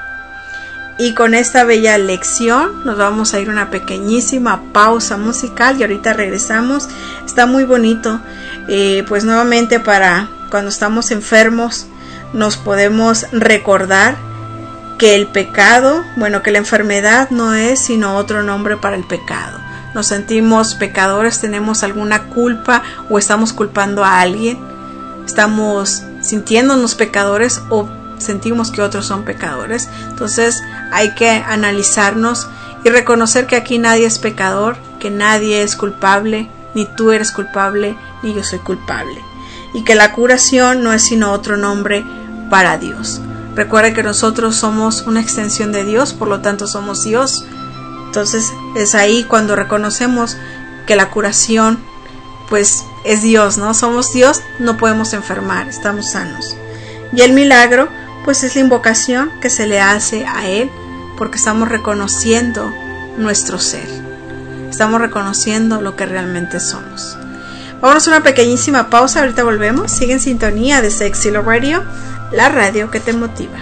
Y con esta bella lección nos vamos a ir a una pequeñísima pausa musical y ahorita regresamos. Está muy bonito, pues nuevamente para cuando estamos enfermos nos podemos recordar que el pecado, que la enfermedad no es sino otro nombre para el pecado. Nos sentimos pecadores, tenemos alguna culpa o estamos culpando a alguien. Estamos sintiéndonos pecadores o sentimos que otros son pecadores. Entonces hay que analizarnos y reconocer que aquí nadie es pecador, que nadie es culpable, ni tú eres culpable, ni yo soy culpable. Y que la curación no es sino otro nombre para Dios. Recuerda que nosotros somos una extensión de Dios, por lo tanto somos Dios. Entonces es ahí cuando reconocemos que la curación pues es Dios, ¿no? Somos Dios, no podemos enfermar, estamos sanos. Y el milagro, pues es la invocación que se le hace a Él, porque estamos reconociendo nuestro ser. Estamos reconociendo lo que realmente somos. Vamos a una pequeñísima pausa, ahorita volvemos. Sigue en sintonía de Sexy Love Radio, la radio que te motiva.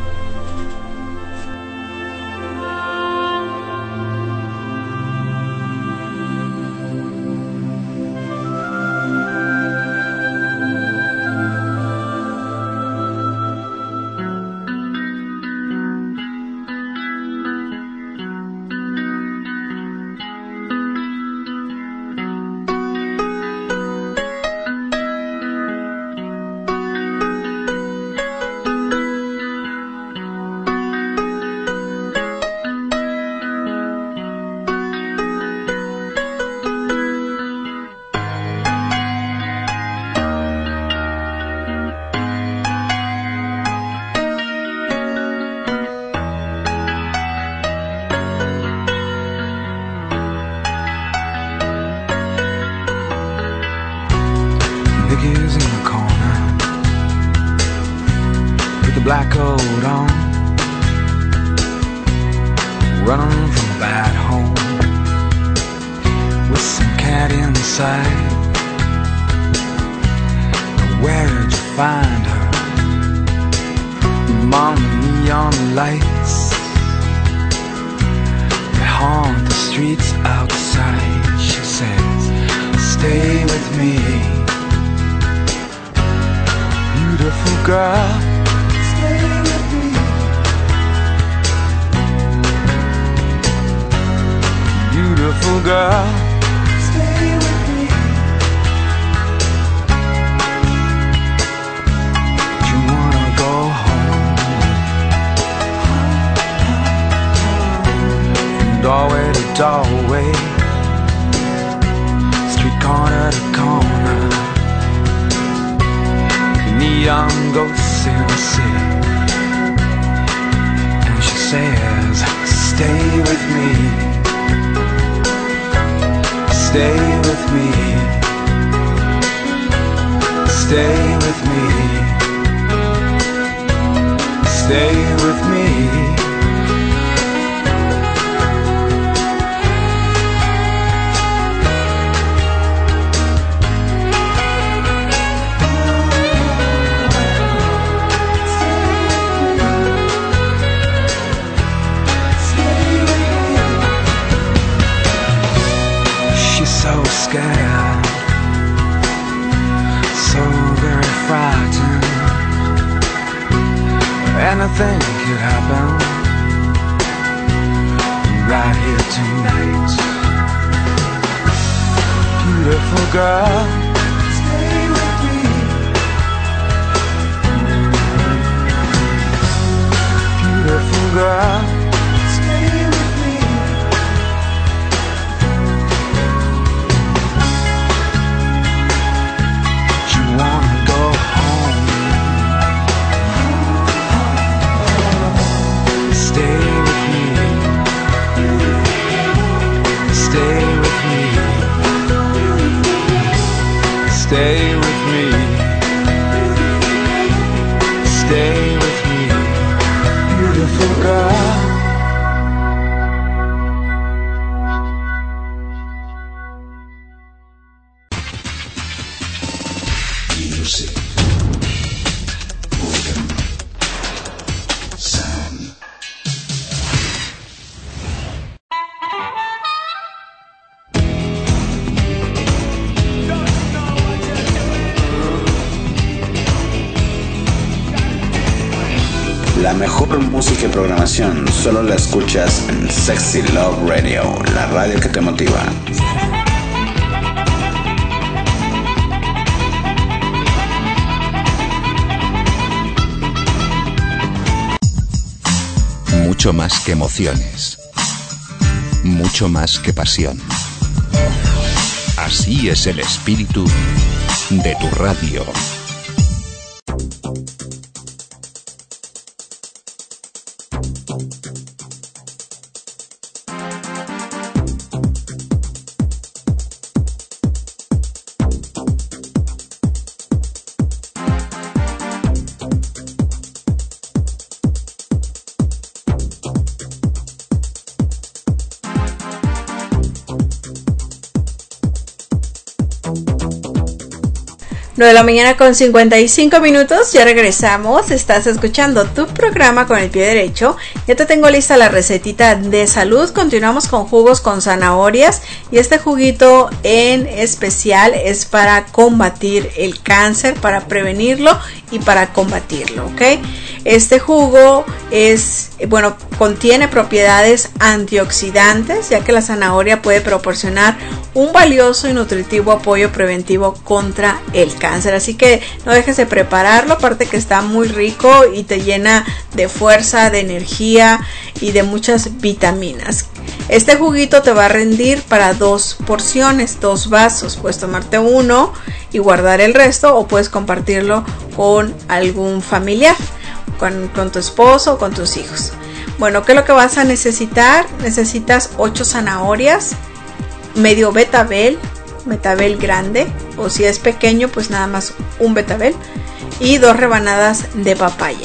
black coat on, running from a bad home, with some cat inside. Where did you find her? Among the neon lights that haunt the streets outside. She says, stay with me, beautiful girl. Stay with me, beautiful girl. Stay with me. You wanna go home, from doorway to doorway, street corner to corner, neon ghosts in the city. And she says, stay with me, stay with me, stay with me, stay with me. So scared, so very frightened. Anything could happen right here tonight. Beautiful girl, stay with me. Beautiful girl, stay with me. Wanna go home, stay with me, stay with me, stay with me, stay with me, beautiful girl. La mejor música y programación solo la escuchas en Sexy Love Radio, la radio que te motiva. Mucho más que emociones, mucho más que pasión. Así es el espíritu de tu radio. 9:55 a.m. Ya regresamos. Estás escuchando tu programa Con el Pie Derecho. Ya te tengo lista la recetita de salud. Continuamos con jugos con zanahorias. Y este juguito en especial es para combatir el cáncer, para prevenirlo y para combatirlo, ¿ok? Este jugo contiene propiedades antioxidantes, ya que la zanahoria puede proporcionar un valioso y nutritivo apoyo preventivo contra el cáncer. Así que no dejes de prepararlo, aparte que está muy rico y te llena de fuerza, de energía y de muchas vitaminas. Este juguito te va a rendir para 2 porciones, 2 vasos. Puedes tomarte uno y guardar el resto, o puedes compartirlo con algún familiar, con tu esposo o con tus hijos. Bueno, ¿qué es lo que vas a necesitar? Necesitas 8 zanahorias, medio betabel grande, o si es pequeño pues nada más un betabel, y 2 rebanadas de papaya.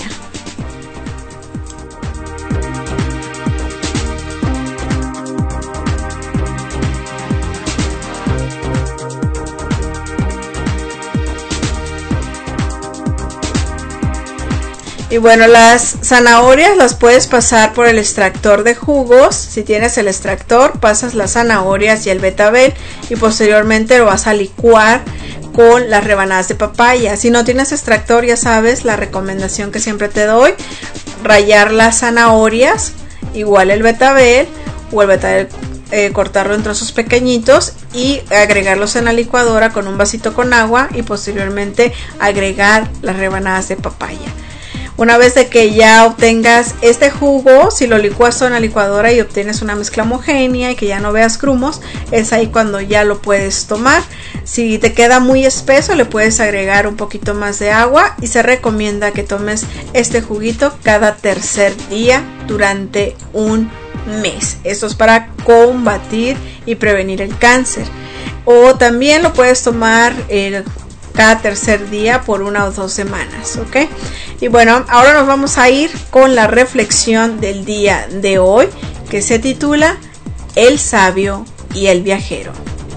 Y bueno, las zanahorias las puedes pasar por el extractor de jugos. Si tienes el extractor, pasas las zanahorias y el betabel y posteriormente lo vas a licuar con las rebanadas de papaya. Si no tienes extractor, ya sabes la recomendación que siempre te doy: rallar las zanahorias, igual el betabel, o el betabel cortarlo en trozos pequeñitos y agregarlos en la licuadora con un vasito con agua, y posteriormente agregar las rebanadas de papaya. Una vez de que ya obtengas este jugo, si lo licuas en la licuadora y obtienes una mezcla homogénea y que ya no veas grumos, es ahí cuando ya lo puedes tomar. Si te queda muy espeso, le puedes agregar un poquito más de agua, y se recomienda que tomes este juguito cada tercer día durante un mes. Esto es para combatir y prevenir el cáncer. O también lo puedes tomar cada tercer día por 1 o 2 semanas, ¿ok? Y bueno, ahora nos vamos a ir con la reflexión del día de hoy, que se titula El sabio y el viajero.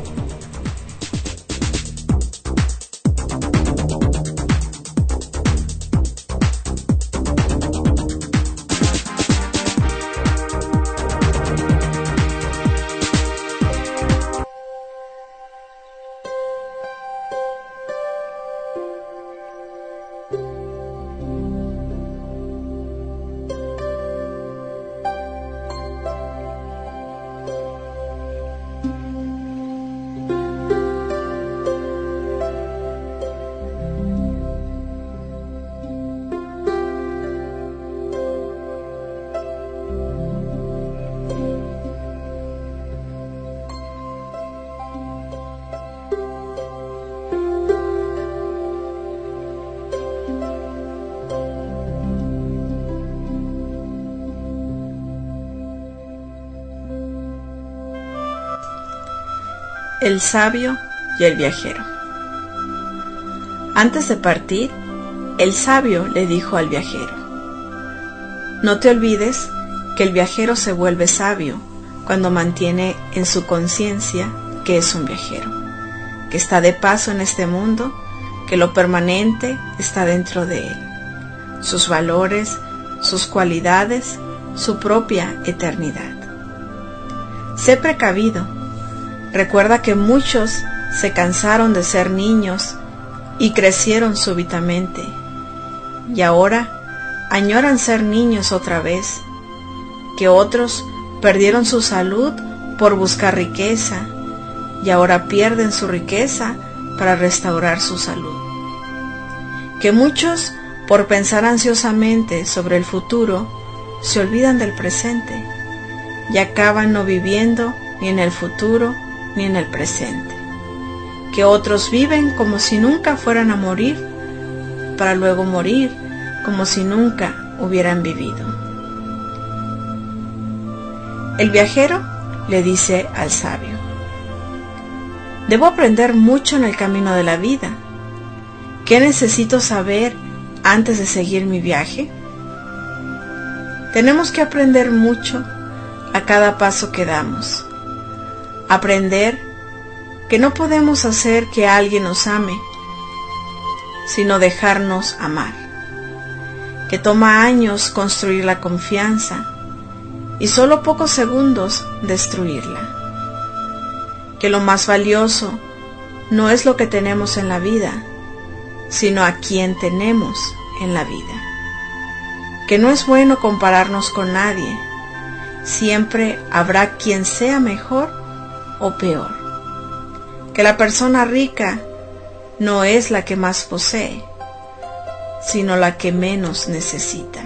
El sabio y el viajero. Antes de partir, el sabio le dijo al viajero: no te olvides que el viajero se vuelve sabio cuando mantiene en su conciencia que es un viajero, que está de paso en este mundo, que lo permanente está dentro de él, sus valores, sus cualidades, su propia eternidad. Sé precavido. Recuerda que muchos se cansaron de ser niños y crecieron súbitamente, y ahora añoran ser niños otra vez, que otros perdieron su salud por buscar riqueza, y ahora pierden su riqueza para restaurar su salud. Que muchos, por pensar ansiosamente sobre el futuro, se olvidan del presente, y acaban no viviendo ni en el futuro ni en el presente. Que otros viven como si nunca fueran a morir, para luego morir como si nunca hubieran vivido. El viajero le dice al sabio: debo aprender mucho en el camino de la vida. ¿Qué necesito saber antes de seguir mi viaje? Tenemos que aprender mucho a cada paso que damos. Aprender que no podemos hacer que alguien nos ame, sino dejarnos amar. Que toma años construir la confianza y solo pocos segundos destruirla. Que lo más valioso no es lo que tenemos en la vida, sino a quien tenemos en la vida. Que no es bueno compararnos con nadie. Siempre habrá quien sea mejor o peor. Que la persona rica no es la que más posee, sino la que menos necesita.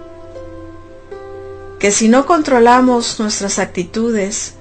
Que si no controlamos nuestras actitudes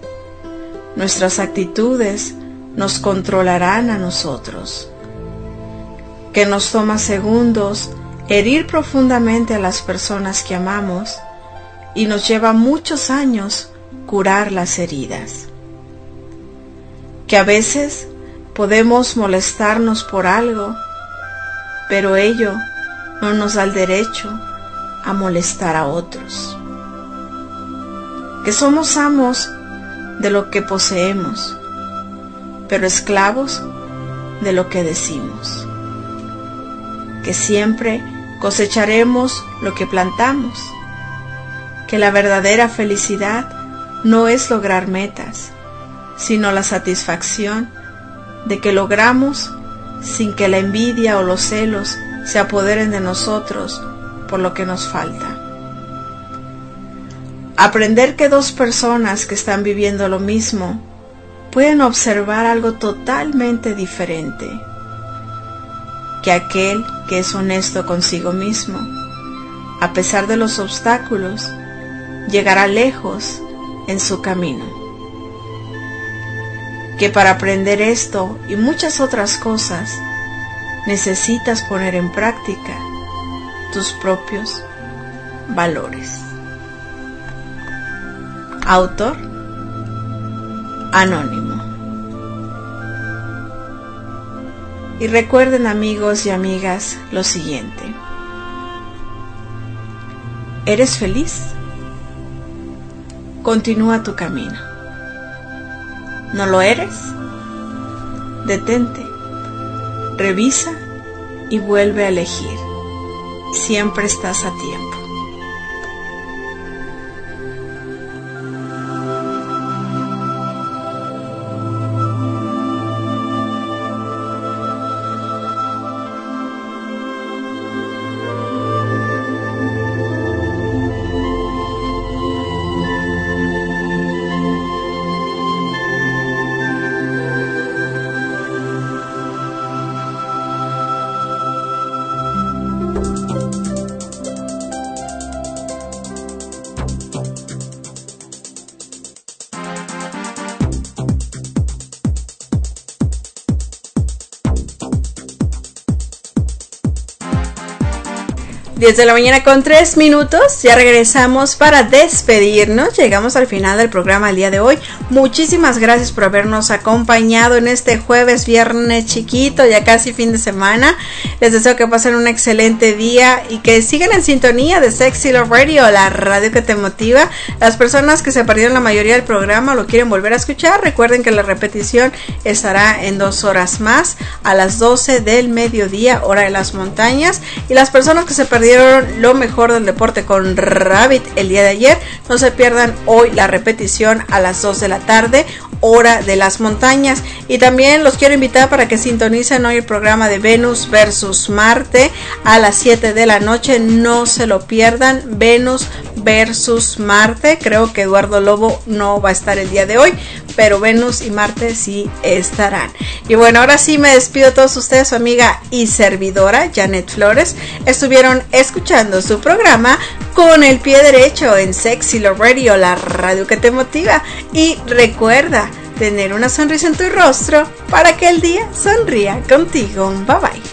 nos controlarán a nosotros. Que nos toma segundos herir profundamente a las personas que amamos y nos lleva muchos años curar las heridas. Que a veces podemos molestarnos por algo, pero ello no nos da el derecho a molestar a otros. Que somos amos de lo que poseemos, pero esclavos de lo que decimos. Que siempre cosecharemos lo que plantamos. Que la verdadera felicidad no es lograr metas, sino la satisfacción de que logramos sin que la envidia o los celos se apoderen de nosotros por lo que nos falta. Aprender que dos personas que están viviendo lo mismo pueden observar algo totalmente diferente. Que aquel que es honesto consigo mismo, a pesar de los obstáculos, llegará lejos en su camino. Que para aprender esto y muchas otras cosas, necesitas poner en práctica tus propios valores. Autor anónimo. Y recuerden, amigos y amigas, lo siguiente: ¿eres feliz? Continúa tu camino. ¿No lo eres? Detente, revisa y vuelve a elegir. Siempre estás a tiempo. Desde la mañana con 3 minutos, ya regresamos para despedirnos. Llegamos al final del programa el día de hoy. Muchísimas gracias por habernos acompañado en este jueves, viernes chiquito, ya casi fin de semana. Les deseo que pasen un excelente día y que sigan en sintonía de Sexy Love Radio, la radio que te motiva. Las personas que se perdieron la mayoría del programa o lo quieren volver a escuchar, recuerden que la repetición estará en 2 horas más, a las 12 del mediodía, hora de las montañas. Y las personas que se perdieron lo mejor del deporte con Rabbit el día de ayer, no se pierdan hoy la repetición a las 2 de la tarde, hora de las montañas. Y también los quiero invitar para que sintonicen hoy el programa de Venus versus Marte a las 7 de la noche. No se lo pierdan, Venus versus Marte. Creo que Eduardo Lobo no va a estar el día de hoy, pero Venus y Marte sí estarán. Y bueno, ahora sí me despido de todos ustedes, su amiga y servidora Janet Flores. Estuvieron escuchando su programa Con el Pie Derecho en Sexy Love Radio, la radio que te motiva. Y recuerda tener una sonrisa en tu rostro para que el día sonría contigo. Bye bye.